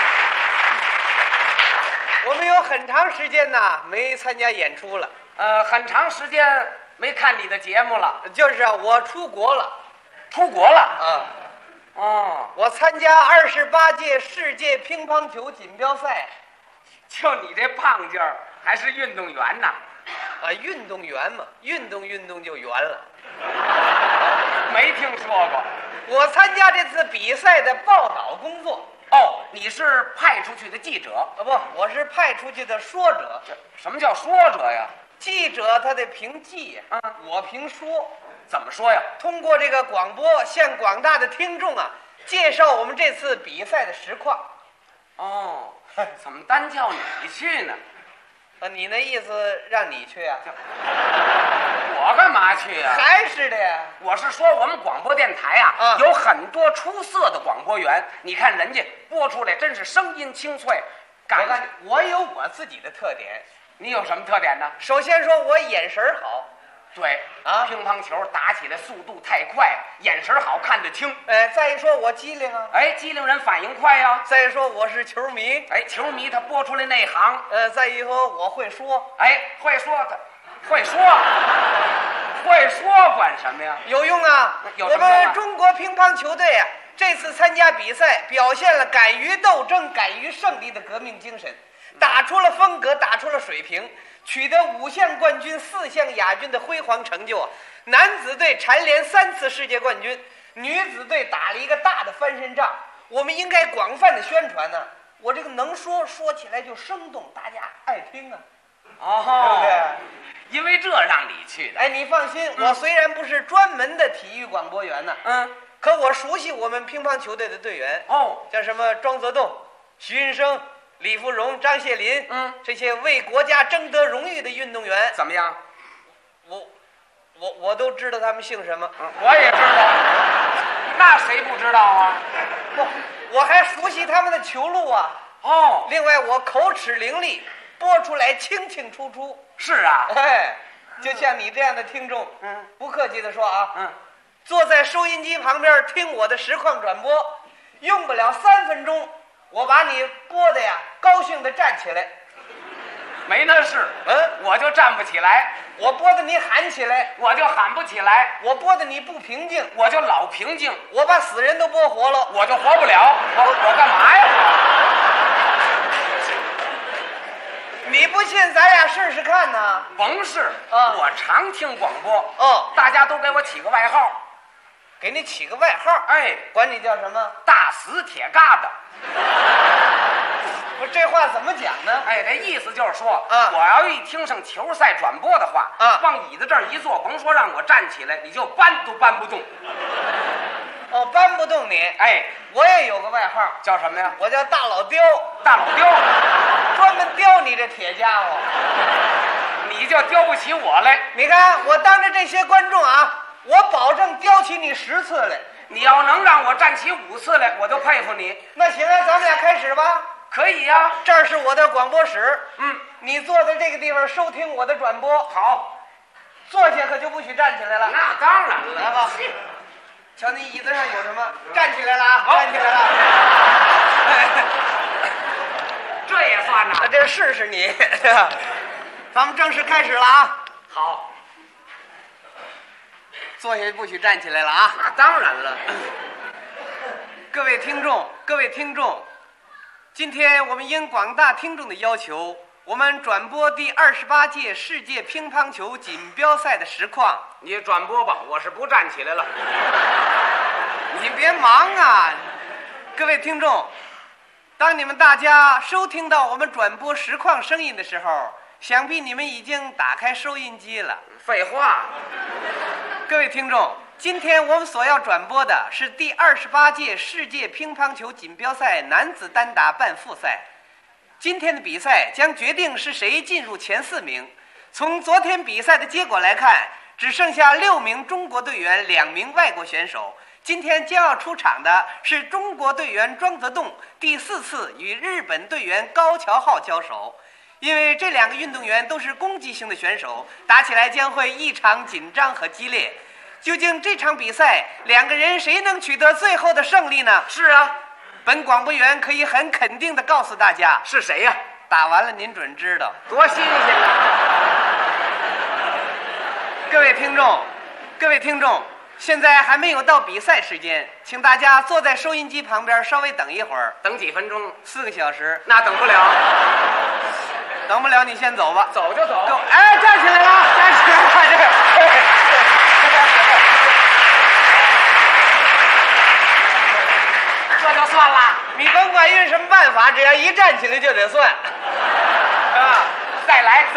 [SPEAKER 23] 我们有很长时间没参加演出了，
[SPEAKER 24] 很长时间没看你的节目了。
[SPEAKER 23] 就是我出国了。
[SPEAKER 24] 出国了
[SPEAKER 23] 哦，我参加28届世界乒乓球锦标赛。
[SPEAKER 3] 就你这胖劲儿，还是运动员呢？
[SPEAKER 23] 啊，运动员嘛，运动就圆了。
[SPEAKER 3] 没听说过。
[SPEAKER 23] 我参加这次比赛的报道工作。
[SPEAKER 3] 哦，你是派出去的记者？
[SPEAKER 23] 啊不，我是派出去的说者。
[SPEAKER 3] 什么叫说者呀？
[SPEAKER 23] 记者他得凭记呀，我凭说。
[SPEAKER 3] 怎么说呀？
[SPEAKER 23] 通过这个广播向广大的听众啊介绍我们这次比赛的实况。
[SPEAKER 3] 哦，怎么单叫你去呢？
[SPEAKER 23] 你那意思让你去啊？
[SPEAKER 3] 我干嘛去呀？
[SPEAKER 23] 还是的呀。
[SPEAKER 3] 我是说我们广播电台啊，有很多出色的广播员，你看人家播出来真是声音清脆。
[SPEAKER 23] 我有我自己的特点。
[SPEAKER 3] 你有什么特点呢？
[SPEAKER 23] 首先说我眼神好。
[SPEAKER 3] 对啊，乒乓球打起来速度太快，眼神好看得清。
[SPEAKER 23] 再一说我机灵啊。
[SPEAKER 3] 机灵人反应快呀。
[SPEAKER 23] 再一说我是球迷。
[SPEAKER 3] 球迷他播出来内行。
[SPEAKER 23] 再一说我会说。
[SPEAKER 3] 会说的，会说管什么呀？
[SPEAKER 23] 有用啊！
[SPEAKER 3] 有什么用啊？
[SPEAKER 23] 我们中国乒乓球队啊，这次参加比赛，表现了敢于斗争、敢于胜利的革命精神，打出了风格，打出了水平。取得5项冠军、4项亚军的辉煌成就啊！男子队蝉联3次世界冠军，女子队打了一个大的翻身仗。我们应该广泛的宣传呢。我这个能说起来就生动，大家爱听啊。对不对？
[SPEAKER 3] 因为这让你去的。
[SPEAKER 23] 你放心，我虽然不是专门的体育广播员呢，可我熟悉我们乒乓球队的队员。叫什么庄则栋、徐云生、李福荣、张谢林，这些为国家争得荣誉的运动员，
[SPEAKER 3] 怎么样？
[SPEAKER 23] 我都知道他们姓什么。
[SPEAKER 3] 我也知道，那谁不知道啊？
[SPEAKER 23] 我还熟悉他们的球路啊。另外我口齿伶俐，播出来清清楚楚。
[SPEAKER 3] 是啊，
[SPEAKER 23] 就像你这样的听众，不客气的说啊，坐在收音机旁边听我的实况转播，用不了3分钟。我把你播的呀，高兴的站起来。
[SPEAKER 3] 没那事，我就站不起来。
[SPEAKER 23] 我播的你喊起来，
[SPEAKER 3] 我就喊不起来。
[SPEAKER 23] 我播的你不平静，
[SPEAKER 3] 我就老平静。
[SPEAKER 23] 我把死人都播活了，
[SPEAKER 3] 我就活不了。我干嘛呀？
[SPEAKER 23] 你不信，咱俩试试看呢。
[SPEAKER 3] 甭试，我常听广播。大家都给我起个外号。
[SPEAKER 23] 给你起个外号？管你叫什么？
[SPEAKER 3] 大死铁疙瘩。
[SPEAKER 23] 不是，这话怎么讲呢？
[SPEAKER 3] 这意思就是说，我要一听上球赛转播的话，往椅子这儿一坐，甭说让我站起来，你就搬都搬不动。
[SPEAKER 23] 搬不动你。我也有个外号，
[SPEAKER 3] 叫什么呀？
[SPEAKER 23] 我叫大老刁。
[SPEAKER 3] 大老刁，
[SPEAKER 23] 专门刁你这铁家伙。
[SPEAKER 3] 你就刁不起我来。
[SPEAKER 23] 你看，我当着这些观众啊，我保证刁起你10次来。
[SPEAKER 3] 你要能让我站起5次来，我就佩服你。
[SPEAKER 23] 那行啊，咱们俩开始吧。
[SPEAKER 3] 可以呀，
[SPEAKER 23] 这儿是我的广播室。你坐在这个地方收听我的转播。
[SPEAKER 3] 好，
[SPEAKER 23] 坐下可就不许站起来了。
[SPEAKER 3] 那当然了。
[SPEAKER 23] 来吧，瞧你椅子上有什么？站起来了啊！站起来了。
[SPEAKER 3] 这也算呐？
[SPEAKER 23] 这试试你。咱们正式开始了啊！
[SPEAKER 3] 好。
[SPEAKER 23] 坐下不许站起来了啊！
[SPEAKER 3] 那当然了。
[SPEAKER 23] 各位听众，今天我们应广大听众的要求，我们转播第28届世界乒乓球锦标赛的实况。
[SPEAKER 3] 你转播吧，我是不站起来了。
[SPEAKER 23] 你别忙啊！各位听众，当你们大家收听到我们转播实况声音的时候，想必你们已经打开收音机了。
[SPEAKER 3] 废话。
[SPEAKER 23] 各位听众，今天我们所要转播的是第28届世界乒乓球锦标赛男子单打半复赛。今天的比赛将决定是谁进入前4名。从昨天比赛的结果来看，只剩下6名中国队员，2名外国选手。今天将要出场的是中国队员庄则栋第4次与日本队员高桥浩交手。因为这2个运动员都是攻击性的选手，打起来将会异常紧张和激烈。究竟这场比赛2个人谁能取得最后的胜利呢？
[SPEAKER 3] 是啊，
[SPEAKER 23] 本广播员可以很肯定地告诉大家，
[SPEAKER 3] 是谁呀？
[SPEAKER 23] 打完了您准知道。
[SPEAKER 3] 多新鲜啊！
[SPEAKER 23] 各位听众， 现在还没有到比赛时间，请大家坐在收音机旁边稍微等一会儿。
[SPEAKER 3] 等几分钟
[SPEAKER 23] ？4个小时。
[SPEAKER 3] 那等不了。
[SPEAKER 23] 等不了，你先走吧。
[SPEAKER 3] 走就走。
[SPEAKER 23] 哎，站起来了，站起来了，这个。
[SPEAKER 3] 这就算了。
[SPEAKER 23] 你甭管用什么办法，只要一站起来就得算。啊，再来。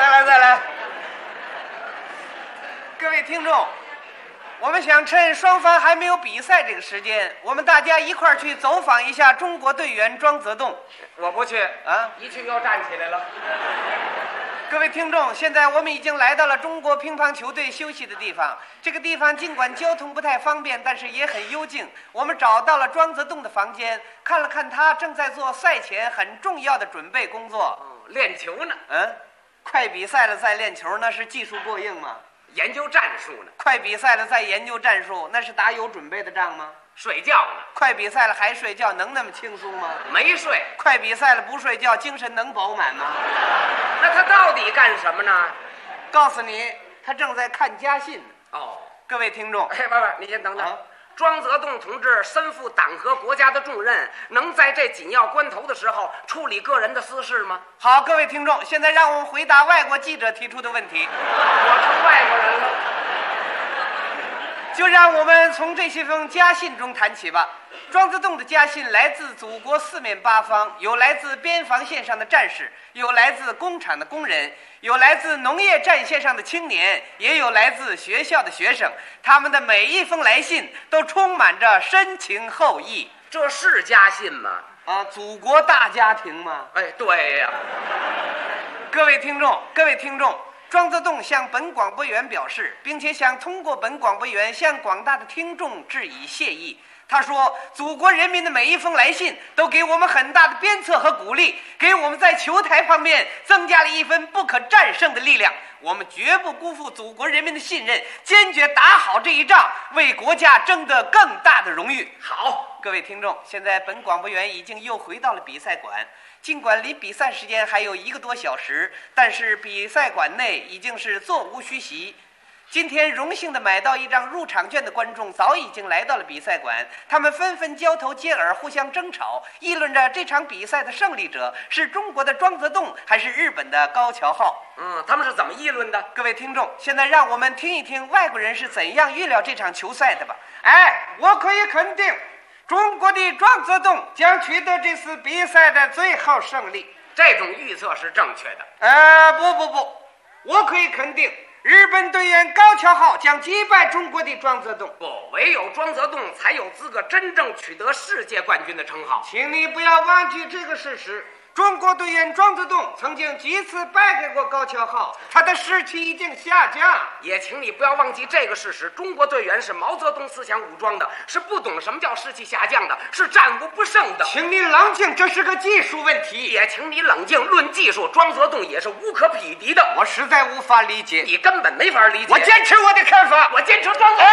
[SPEAKER 23] 各位听众，我们想趁双方还没有比赛这个时间，我们大家一块儿去走访一下中国队员庄则栋。
[SPEAKER 3] 我不去
[SPEAKER 23] 啊，
[SPEAKER 3] 一去又站起来了。
[SPEAKER 23] 各位听众，现在我们已经来到了中国乒乓球队休息的地方。这个地方尽管交通不太方便，但是也很幽静。我们找到了庄则栋的房间，看了看他正在做赛前很重要的准备工作。
[SPEAKER 3] 练球呢。
[SPEAKER 23] 快比赛了再练球，那是技术过硬吗？
[SPEAKER 3] 研究战术呢。
[SPEAKER 23] 快比赛了再研究战术，那是打有准备的仗吗？
[SPEAKER 3] 睡觉呢。
[SPEAKER 23] 快比赛了还睡觉，能那么轻松吗？
[SPEAKER 3] 没睡。
[SPEAKER 23] 快比赛了不睡觉，精神能饱满吗？
[SPEAKER 3] 那他到底干什么呢？
[SPEAKER 23] 告诉你，他正在看家信呢。
[SPEAKER 3] 哦，
[SPEAKER 23] 各位听众，
[SPEAKER 3] 不，你先等等。庄则栋同志身负党和国家的重任，能在这紧要关头的时候处理个人的私事吗？
[SPEAKER 23] 好，各位听众，现在让我们回答外国记者提出的问题。
[SPEAKER 3] 我成外国人了。
[SPEAKER 23] 就让我们从这些封家信中谈起吧。庄则栋的家信来自祖国四面八方，有来自边防线上的战士，有来自工厂的工人，有来自农业战线上的青年，也有来自学校的学生。他们的每一封来信都充满着深情厚谊。
[SPEAKER 3] 这是家信吗？
[SPEAKER 23] 啊，祖国大家庭吗？
[SPEAKER 3] 哎，对呀。
[SPEAKER 23] 各位听众，庄则栋向本广播员表示，并且想通过本广播员向广大的听众致以谢意。他说，祖国人民的每一封来信都给我们很大的鞭策和鼓励，给我们在球台旁边增加了一分不可战胜的力量。我们绝不辜负祖国人民的信任，坚决打好这一仗，为国家争得更大的荣誉。
[SPEAKER 3] 好，
[SPEAKER 23] 各位听众，现在本广播员已经又回到了比赛馆。尽管离比赛时间还有1个多小时，但是比赛馆内已经是座无虚席。今天荣幸的买到一张入场券的观众早已经来到了比赛馆，他们纷纷交头接耳，互相争吵，议论着这场比赛的胜利者是中国的庄则栋还是日本的高桥浩。
[SPEAKER 3] 他们是怎么议论的？
[SPEAKER 23] 各位听众，现在让我们听一听外国人是怎样预料这场球赛的吧。我可以肯定，中国的庄则栋将取得这次比赛的最后胜利。
[SPEAKER 3] 这种预测是正确的。
[SPEAKER 23] 不，我可以肯定，日本队员高桥浩将击败中国的庄则栋。
[SPEAKER 3] 不，唯有庄则栋才有资格真正取得世界冠军的称号。
[SPEAKER 23] 请你不要忘记这个事实。中国队员庄则栋曾经几次败给过高桥浩，他的士气已经下降。
[SPEAKER 3] 也请你不要忘记这个事实：中国队员是毛泽东思想武装的，是不懂什么叫士气下降的，是战无不胜的。
[SPEAKER 23] 请你冷静，这是个技术问题。
[SPEAKER 3] 也请你冷静，论技术，庄则栋也是无可匹敌的。
[SPEAKER 23] 我实在无法理解，
[SPEAKER 3] 你根本没法理解。
[SPEAKER 23] 我坚持我的看法，
[SPEAKER 3] 我坚持庄则栋。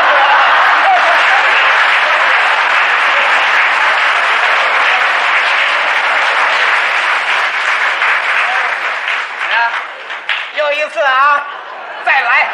[SPEAKER 23] 又一次啊！再来！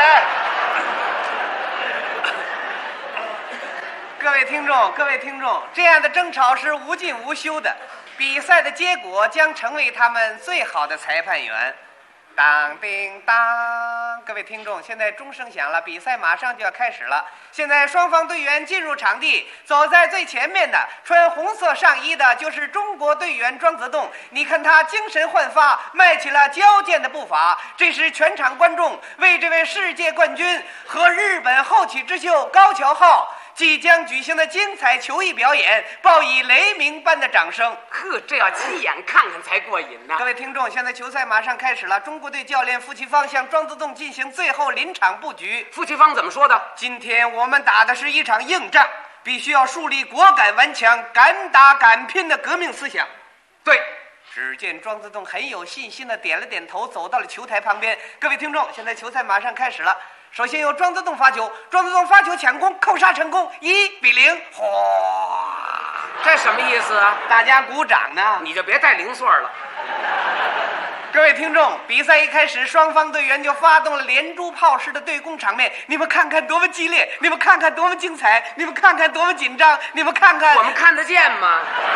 [SPEAKER 23] 各位听众，这样的争吵是无尽无休的，比赛的结果将成为他们最好的裁判员。当叮当，各位听众，现在钟声响了，比赛马上就要开始了。现在双方队员进入场地，走在最前面的穿红色上衣的就是中国队员庄则栋。你看他精神焕发，迈起了矫健的步伐。这时全场观众为这位世界冠军和日本后起之秀高桥浩即将举行的精彩球艺表演报以雷鸣般的掌声。
[SPEAKER 3] 这要亲眼看看才过瘾呢。
[SPEAKER 23] 各位听众，现在球赛马上开始了。中国队教练傅其芳向庄则栋进行最后临场布局。
[SPEAKER 3] 傅其芳怎么说的？
[SPEAKER 23] 今天我们打的是一场硬仗，必须要树立果敢顽强、敢打敢拼的革命思想。
[SPEAKER 3] 对。
[SPEAKER 23] 只见庄则栋很有信心地点了点头，走到了球台旁边。各位听众，现在球赛马上开始了。首先由庄则栋发球，庄则栋发球抢攻，扣杀成功，1-0。
[SPEAKER 3] 这什么意思啊？
[SPEAKER 23] 大家鼓掌呢。
[SPEAKER 3] 你就别带零碎了。
[SPEAKER 23] 各位听众，比赛一开始，双方队员就发动了连珠炮式的对攻场面。你们看看多么激烈，你们看看多么精彩，你们看看多么紧张，你们看看，
[SPEAKER 3] 我们看得见吗？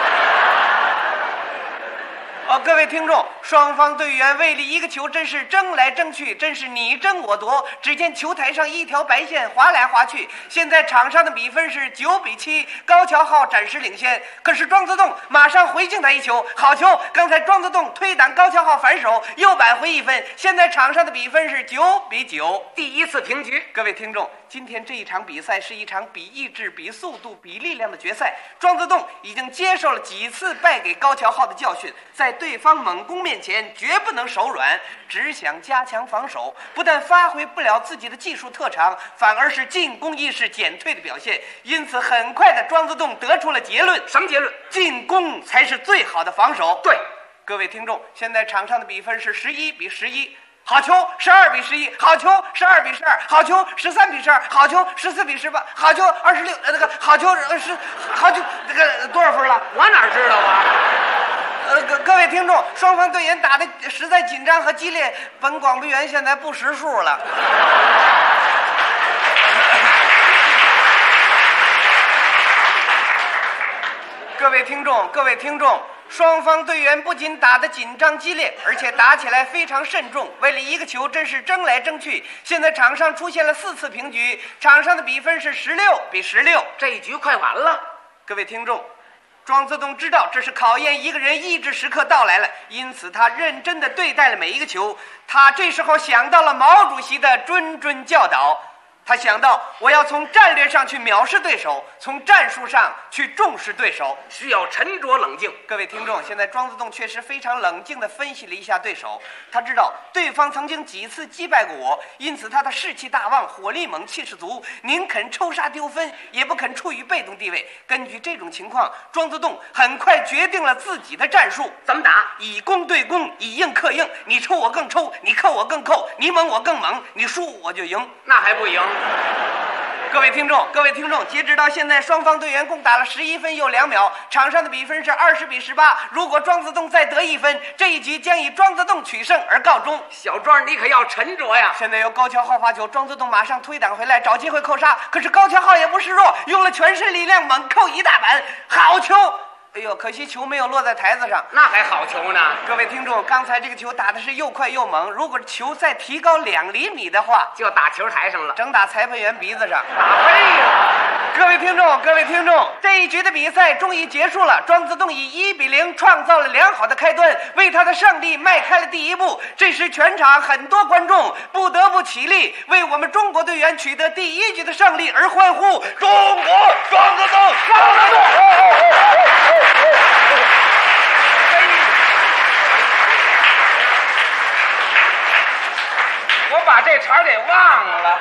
[SPEAKER 23] 各位听众，双方队员为了一个球真是争来争去，真是你争我夺。只见球台上一条白线划来划去，现在场上的比分是9-7，高桥浩暂时领先。可是庄则栋马上回敬他一球，好球！刚才庄则栋推挡高桥浩反手，又扳回1分。现在场上的比分是9-9，
[SPEAKER 3] 第一次平局。
[SPEAKER 23] 各位听众，今天这一场比赛是一场比意志、比速度、比力量的决赛。庄则栋已经接受了几次败给高桥浩的教训，在对方猛攻面前绝不能手软，只想加强防守，不但发挥不了自己的技术特长，反而是进攻意识减退的表现。因此很快的庄则栋得出了结论。
[SPEAKER 3] 什么结论？
[SPEAKER 23] 进攻才是最好的防守。
[SPEAKER 3] 对，
[SPEAKER 23] 各位听众，现在场上的比分是11-11，好球12-11，好球12-12，好球13-12，好球14-18，好球26，好球好球多少分了？
[SPEAKER 3] 我哪知道啊？
[SPEAKER 23] 各位听众，双方队员打得实在紧张和激烈，本广播员现在不识数了。各位听众，双方队员不仅打得紧张激烈，而且打起来非常慎重，为了一个球真是争来争去。现在场上出现了4次平局，场上的比分是16-16，
[SPEAKER 3] 这一局快完了。
[SPEAKER 23] 各位听众，庄则栋知道这是考验一个人意志时刻到来了，因此他认真地对待了每一个球。他这时候想到了毛主席的谆谆教导，他想到我要从战略上去藐视对手，从战术上去重视对手，
[SPEAKER 3] 需要沉着冷静。
[SPEAKER 23] 各位听众，现在庄则栋确实非常冷静地分析了一下对手，他知道对方曾经几次击败过我，因此他的士气大旺，火力猛，气势足，宁肯抽杀丢分，也不肯处于被动地位。根据这种情况，庄则栋很快决定了自己的战术。
[SPEAKER 3] 怎么打？
[SPEAKER 23] 以攻对攻，以硬克硬，你抽我更抽，你扣我更扣，你猛我更猛，你输我就赢。
[SPEAKER 3] 那还不赢？
[SPEAKER 23] 各位听众，截止到现在，双方队员共打了11分又2秒，场上的比分是20-18。如果庄则栋再得1分，这一局将以庄则栋取胜而告终。
[SPEAKER 3] 小庄，你可要沉着呀！
[SPEAKER 23] 现在由高桥浩发球，庄则栋马上推挡回来，找机会扣杀。可是高桥浩也不示弱，用了全身力量猛扣一大板，好球！哎呦，可惜球没有落在台子上，
[SPEAKER 3] 那还好球呢。
[SPEAKER 23] 各位听众，刚才这个球打的是又快又猛，如果球再提高2厘米的话，
[SPEAKER 3] 就打球台上了，
[SPEAKER 23] 整打裁判员鼻子上，
[SPEAKER 3] 打飞了。
[SPEAKER 23] 各位听众，这一局的比赛终于结束了。庄则栋以1-0创造了良好的开端，为他的胜利迈开了第一步。这时全场很多观众不得不起立，为我们中国队员取得第1局的胜利而欢呼。中国庄则栋，
[SPEAKER 3] 我把这茬给忘了。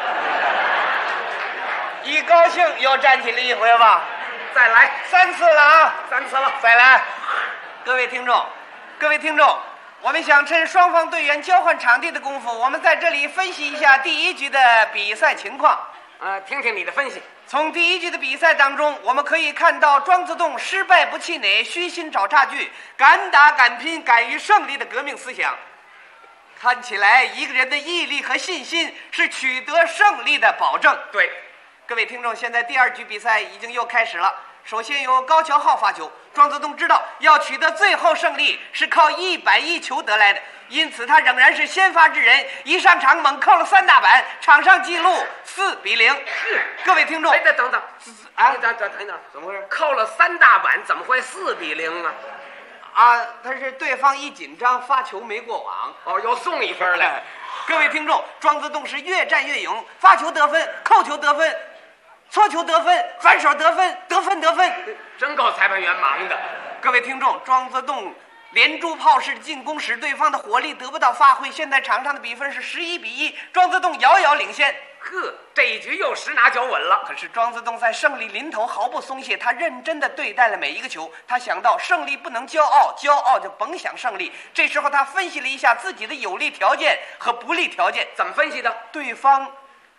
[SPEAKER 23] 一高兴又站起了一回吧，
[SPEAKER 3] 再来
[SPEAKER 23] 3次了啊
[SPEAKER 3] ，3次了，
[SPEAKER 23] 再来。各位听众，我们想趁双方队员交换场地的功夫，我们在这里分析一下第1局的比赛情况。
[SPEAKER 3] 听听你的分析。
[SPEAKER 23] 从第1局的比赛当中，我们可以看到庄则栋失败不气馁，虚心找差距，敢打敢拼，敢于胜利的革命思想。看起来一个人的毅力和信心是取得胜利的保证。
[SPEAKER 3] 对，
[SPEAKER 23] 各位听众，现在第2局比赛已经又开始了。首先由高桥浩发球，庄则栋知道要取得最后胜利是靠110球得来的，因此他仍然是先发制人，一上场猛扣了3大板，场上记录4-0。各位听众，
[SPEAKER 3] 等等啊，等，怎么回事？扣了3大板，怎么会4-0啊？
[SPEAKER 23] 他是对方一紧张，发球没过网，
[SPEAKER 3] 又送1分来。
[SPEAKER 23] 各位听众，庄则栋是越战越勇，发球得分，扣球得分，搓球得分，反手得分，得分，
[SPEAKER 3] 真够裁判员忙的。
[SPEAKER 23] 各位听众，庄则栋连珠炮式进攻使对方的火力得不到发挥，现在场上的比分是11-1，庄则栋遥遥领先。
[SPEAKER 3] 这一局又十拿9稳了。
[SPEAKER 23] 可是庄则栋在胜利临头毫不松懈，他认真地对待了每一个球。他想到胜利不能骄傲，骄傲就甭想胜利。这时候他分析了一下自己的有利条件和不利条件。
[SPEAKER 3] 怎么分析的？
[SPEAKER 23] 对方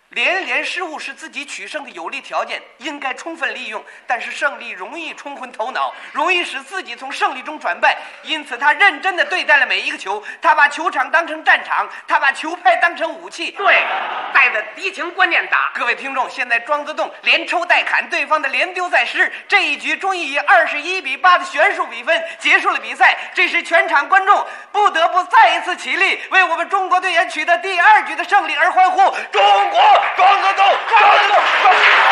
[SPEAKER 23] 连连失误是自己取胜的有利条件，应该充分利用。但是胜利容易冲昏头脑，容易使自己从胜利中转败，因此他认真地对待了每一个球，他把球场当成战场，他把球拍当成武器。
[SPEAKER 3] 对，带着敌情观念打。
[SPEAKER 23] 各位听众，现在庄则栋连抽带砍，对方的连丢带失，这一局终于以21-8的悬殊比分结束了比赛。这时全场观众不得不再一次起立，为我们中国队员取得第2局的胜利而欢呼。中国庄则栋，庄则栋，庄则栋！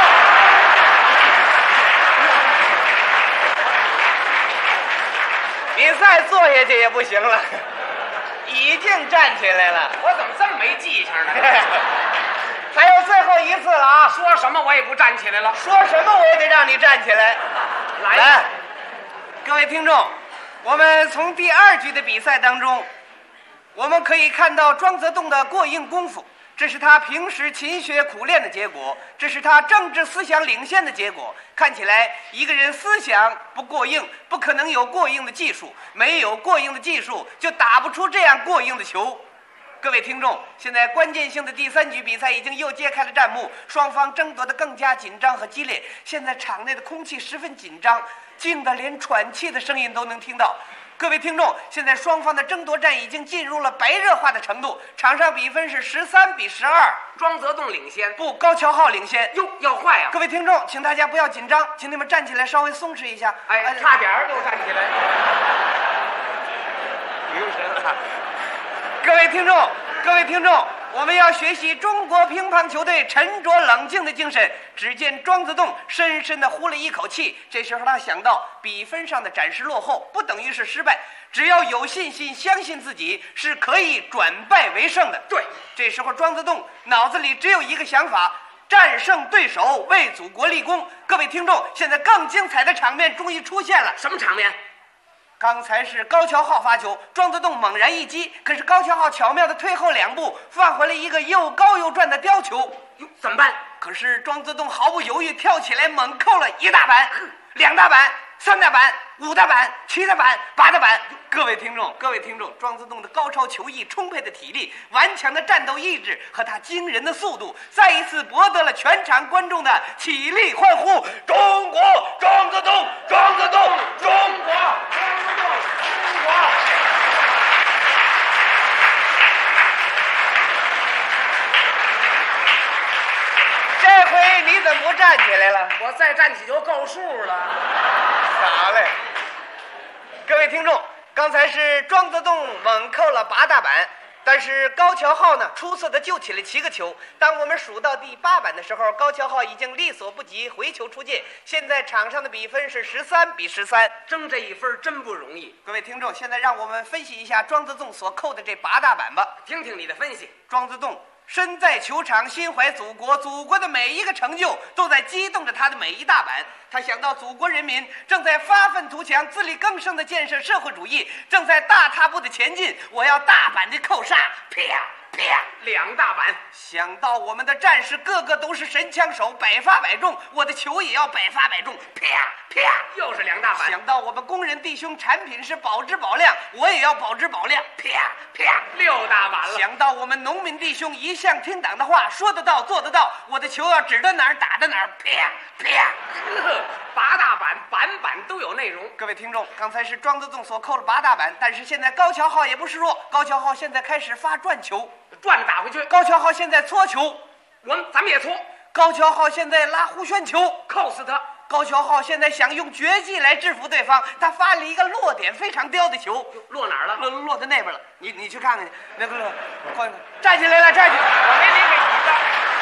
[SPEAKER 23] 比赛坐下去也不行了，已经站起来了。
[SPEAKER 3] 我怎么这么没记性呢？
[SPEAKER 23] 还有最后一次了啊！
[SPEAKER 3] 说什么我也不站起来了，
[SPEAKER 23] 说什么我也得让你站起来。来，各位听众，我们从第2局的比赛当中，我们可以看到庄则栋的过硬功夫。这是他平时勤学苦练的结果，这是他政治思想领先的结果。看起来，一个人思想不过硬，不可能有过硬的技术，没有过硬的技术，就打不出这样过硬的球。各位听众，现在关键性的第3局比赛已经又揭开了战幕，双方争夺得更加紧张和激烈。现在场内的空气十分紧张，静得连喘气的声音都能听到。各位听众，现在双方的争夺战已经进入了白热化的程度，场上比分是13-12，
[SPEAKER 3] 庄则栋领先，
[SPEAKER 23] 不，高桥浩领先。
[SPEAKER 3] 哟，要坏啊！
[SPEAKER 23] 各位听众，请大家不要紧张，请你们站起来稍微松弛一下。
[SPEAKER 3] 哎，差点就站起来。
[SPEAKER 23] 留神了。各位听众，各位听众，我们要学习中国乒乓球队沉着冷静的精神。只见庄则栋深深地呼了一口气，这时候他想到，比分上的暂时落后不等于是失败，只要有信心，相信自己，是可以转败为胜的。
[SPEAKER 3] 对，
[SPEAKER 23] 这时候庄则栋脑子里只有一个想法：战胜对手，为祖国立功。各位听众，现在更精彩的场面终于出现了。
[SPEAKER 3] 什么场面？
[SPEAKER 23] 刚才是高桥浩发球，庄则栋猛然一击，可是高桥浩巧妙地退后2步，放回了一个又高又转的刁球。
[SPEAKER 3] 哟，怎么办？
[SPEAKER 23] 可是庄则栋毫不犹豫跳起来，猛扣了1大板、2大板、3大板、5大板、7大板、8大板。各位听众，庄则栋的高超球艺、充沛的体力、顽强的战斗意志和他惊人的速度，再一次博得了全场观众的起立欢呼。中国庄则栋，庄则栋，中国庄则栋，中国。这回你怎么不站起来了？
[SPEAKER 3] 我再站起就够数了。
[SPEAKER 23] 好嘞。各位听众，刚才是庄则栋猛扣了8大板，但是高桥浩呢出色的救起了7个球。当我们数到第8板的时候，高桥浩已经力所不及，回球出界。现在场上的比分是13-13，
[SPEAKER 3] 争这一分真不容易。
[SPEAKER 23] 各位听众，现在让我们分析一下庄则栋所扣的这8大板吧。
[SPEAKER 3] 听听你的分析。
[SPEAKER 23] 庄则栋身在球场，心怀祖国，祖国的每一个成就都在激动着他的每一大板。他想到祖国人民正在发愤图强、自力更生地建设社会主义，正在大踏步的前进。我要大板的扣杀，啪啪
[SPEAKER 3] 2大板。
[SPEAKER 23] 想到我们的战士个个都是神枪手，百发百中，我的球也要百发百中，啪啪
[SPEAKER 3] 又是2大板。
[SPEAKER 23] 想到我们工人弟兄产品是保质保量，我也要保质保量，啪啪
[SPEAKER 3] 6大板了。
[SPEAKER 23] 想到我们农民弟兄一向听党的话，说得到做得到，我的球要指到哪儿打到哪儿，啪啪。
[SPEAKER 3] 8大板，板板都有内容。
[SPEAKER 23] 各位听众，刚才是庄则栋所扣了8大板，但是现在高桥浩也不示弱，高桥浩现在开始发转球，
[SPEAKER 3] 转着打回去。
[SPEAKER 23] 高桥浩现在搓球，
[SPEAKER 3] 咱们也搓。
[SPEAKER 23] 高桥浩现在拉弧旋球，
[SPEAKER 3] 扣死他。
[SPEAKER 23] 高桥浩现在想用绝技来制服对方，他发了一个落点非常刁的球，
[SPEAKER 3] 落哪儿了？
[SPEAKER 23] 落在那边了。你去看看去，那个快站起来了，站起来！
[SPEAKER 3] 我没离开椅子。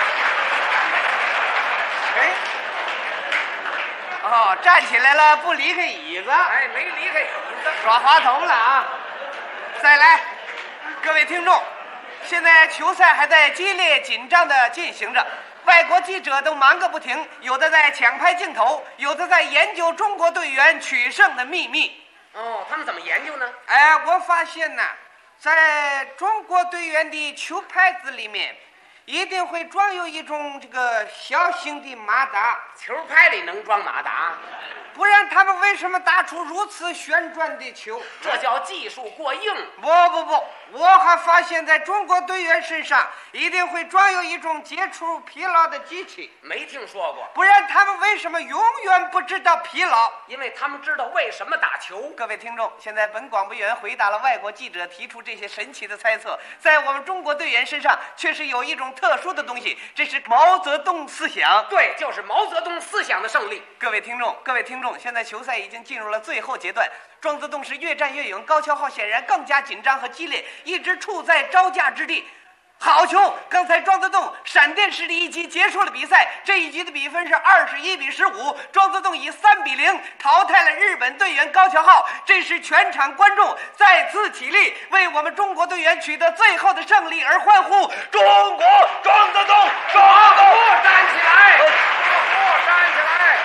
[SPEAKER 23] 站起来了，不离开椅子。
[SPEAKER 3] 哎，没离开椅子，
[SPEAKER 23] 耍滑头了啊！再来，各位听众，现在球赛还在激烈紧张地进行着。外国记者都忙个不停，有的在抢拍镜头，有的在研究中国队员取胜的秘密。
[SPEAKER 3] 他们怎么研究呢？
[SPEAKER 23] 我发现呢，在中国队员的球拍子里面， 一定会装有一种这个小型的马达。
[SPEAKER 3] 球拍里能装马达？
[SPEAKER 23] 不然他们为什么打出如此旋转的球？
[SPEAKER 3] 这叫技术过硬。
[SPEAKER 23] 不，我还发现在中国队员身上一定会装有一种解除疲劳的机器。
[SPEAKER 3] 没听说过。
[SPEAKER 23] 不然他们为什么永远不知道疲劳？
[SPEAKER 3] 因为他们知道为什么打球。
[SPEAKER 23] 各位听众，现在本广播员回答了外国记者提出这些神奇的猜测，在我们中国队员身上确实有一种特殊的东西，这是毛泽东思想。
[SPEAKER 3] 对，就是毛泽东思想的胜利。
[SPEAKER 23] 各位听众，现在球赛已经进入了最后阶段，庄则栋是越战越勇，高桥浩显然更加紧张和激烈，一直处在招架之地。好球！刚才庄则栋闪电式的一击结束了比赛，这一局的比分是21-15，庄则栋以3-0淘汰了日本队员高桥浩。这时全场观众再次起立，为我们中国队员取得最后的胜利而欢呼。中国庄则栋，庄则栋
[SPEAKER 3] 站起来，站起来！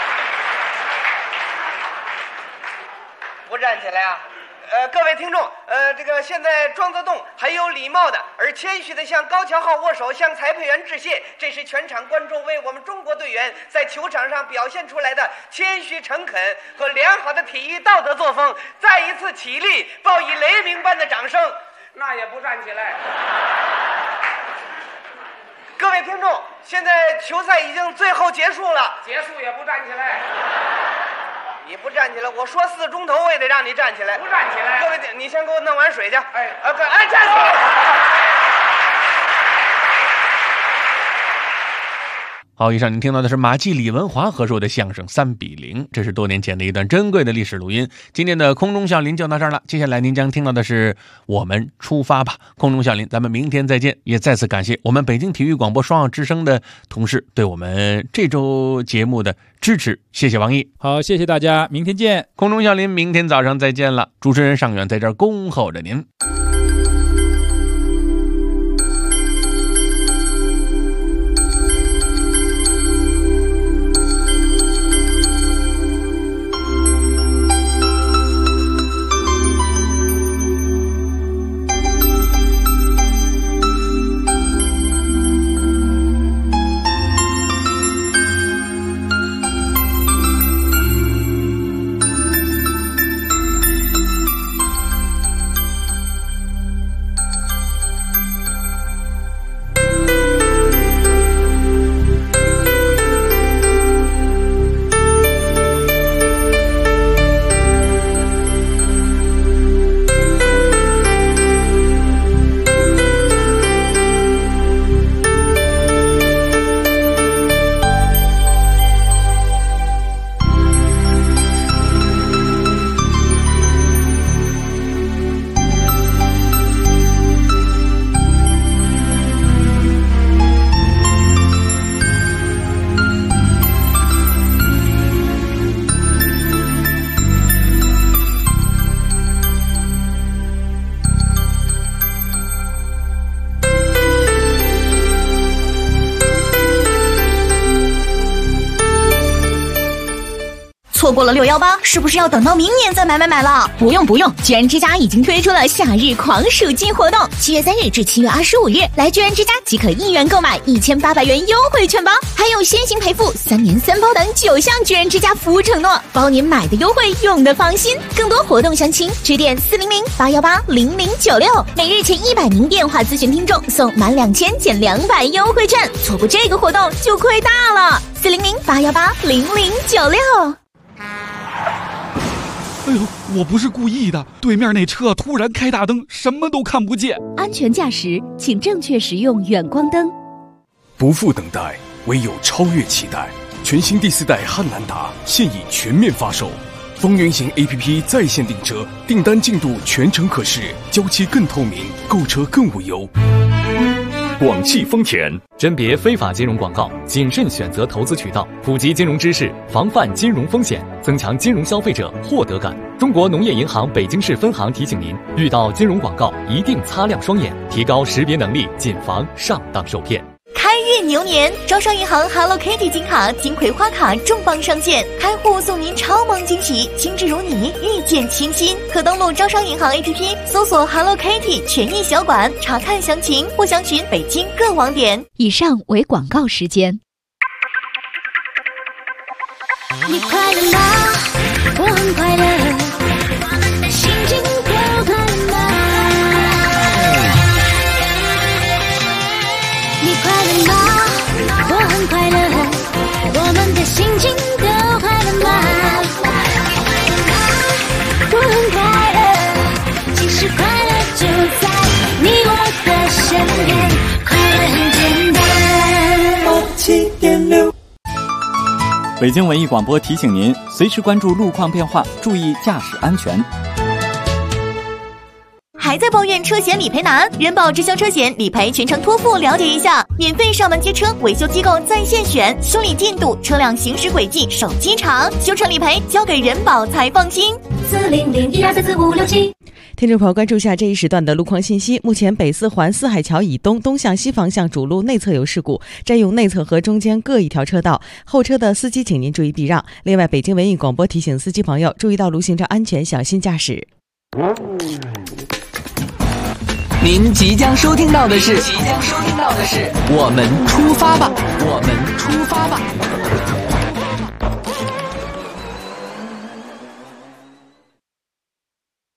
[SPEAKER 23] 不站起来啊！各位听众，这个现在庄则栋很有礼貌的而谦虚的向高桥浩握手，向裁判员致谢。这是全场观众为我们中国队员在球场上表现出来的谦虚诚恳和良好的体育道德作风。再一次起立，报以雷鸣般的掌声。
[SPEAKER 3] 那也不站起来。
[SPEAKER 23] 各位听众，现在球赛已经最后结束了，
[SPEAKER 3] 结束也不站起来。
[SPEAKER 23] 你不站起来，我说4钟头我也得让你站起来。
[SPEAKER 3] 不站起来，
[SPEAKER 23] 各位，你先给我弄碗水去。
[SPEAKER 3] 站起来。
[SPEAKER 2] 好，以上您听到的是马季、李文华合说的相声3-0，这是多年前的一段珍贵的历史录音。今天的空中笑林就到这儿了，接下来您将听到的是我们出发吧，空中笑林，咱们明天再见。也再次感谢我们北京体育广播双奥之声的同事对我们这周节目的支持，谢谢王毅。
[SPEAKER 21] 好，谢谢大家，明天见。
[SPEAKER 2] 空中笑林，明天早上再见了。主持人尚远在这儿恭候着您。
[SPEAKER 18] 错过了618，是不是要等到明年再买了？不用，居然之家已经推出了夏日狂暑季活动，7月3日至7月25日，来居然之家即可1元购买1800元优惠券包，还有先行赔付、3年3包等9项居然之家服务承诺，包您买的优惠，用的放心。更多活动详情致电400-818-0096，每日前100名电话咨询听众送满2000减200优惠券，错过这个活动就亏大了。400-818-0096。
[SPEAKER 4] 哎呦，我不是故意的，对面那车突然开大灯，什么都看不见。
[SPEAKER 17] 安全驾驶，请正确使用远光灯。
[SPEAKER 13] 不负等待，唯有超越期待。全新第4代汉兰达现已全面发售，风云行 APP 在线订车，订单进度全程可视，交期更透明，购车更无忧。
[SPEAKER 5] 广汽丰田甄别非法金融广告，谨慎选择投资渠道，普及金融知识，防范金融风险，增强金融消费者获得感。中国农业银行北京市分行提醒您，遇到金融广告一定擦亮双眼，提高识别能力，谨防上当受骗。
[SPEAKER 18] 开运牛年，招商银行 Hello Kitty 金卡、金葵花卡重磅上线，开户送您超萌惊喜，精致如你，遇见清新。可登录招商银行 APP 搜索 Hello Kitty 权益小馆查看详情，或详询北京各网点。
[SPEAKER 17] 以上为广告时间。
[SPEAKER 12] 你快乐吗？我很快乐，我们的心情都快乐吗？你快乐吗？我很快乐，我们的心情都快乐吗？我很快乐，其实快乐就在你我的身边，快乐很简单。7.6
[SPEAKER 7] 北京文艺广播提醒您，随时关注路况变化，注意驾驶安全。
[SPEAKER 18] 还在抱怨车险理赔难？人保直销车险理赔全程托付，了解一下，免费上门接车，维修机构在线选，修理进度、车辆行驶轨迹、手机查，修车理赔交给人保才放心。40012444567。
[SPEAKER 8] 听众朋友，关注一下这一时段的路况信息。目前北四环四海桥以东东向西方向主路内侧有事故，占用内侧和中间各一条车道，后车的司机请您注意避让。另外，北京文艺广播提醒司机朋友注意道路行车安全，小心驾驶。
[SPEAKER 19] 您即将收听到的是我们出发吧，我们出发吧。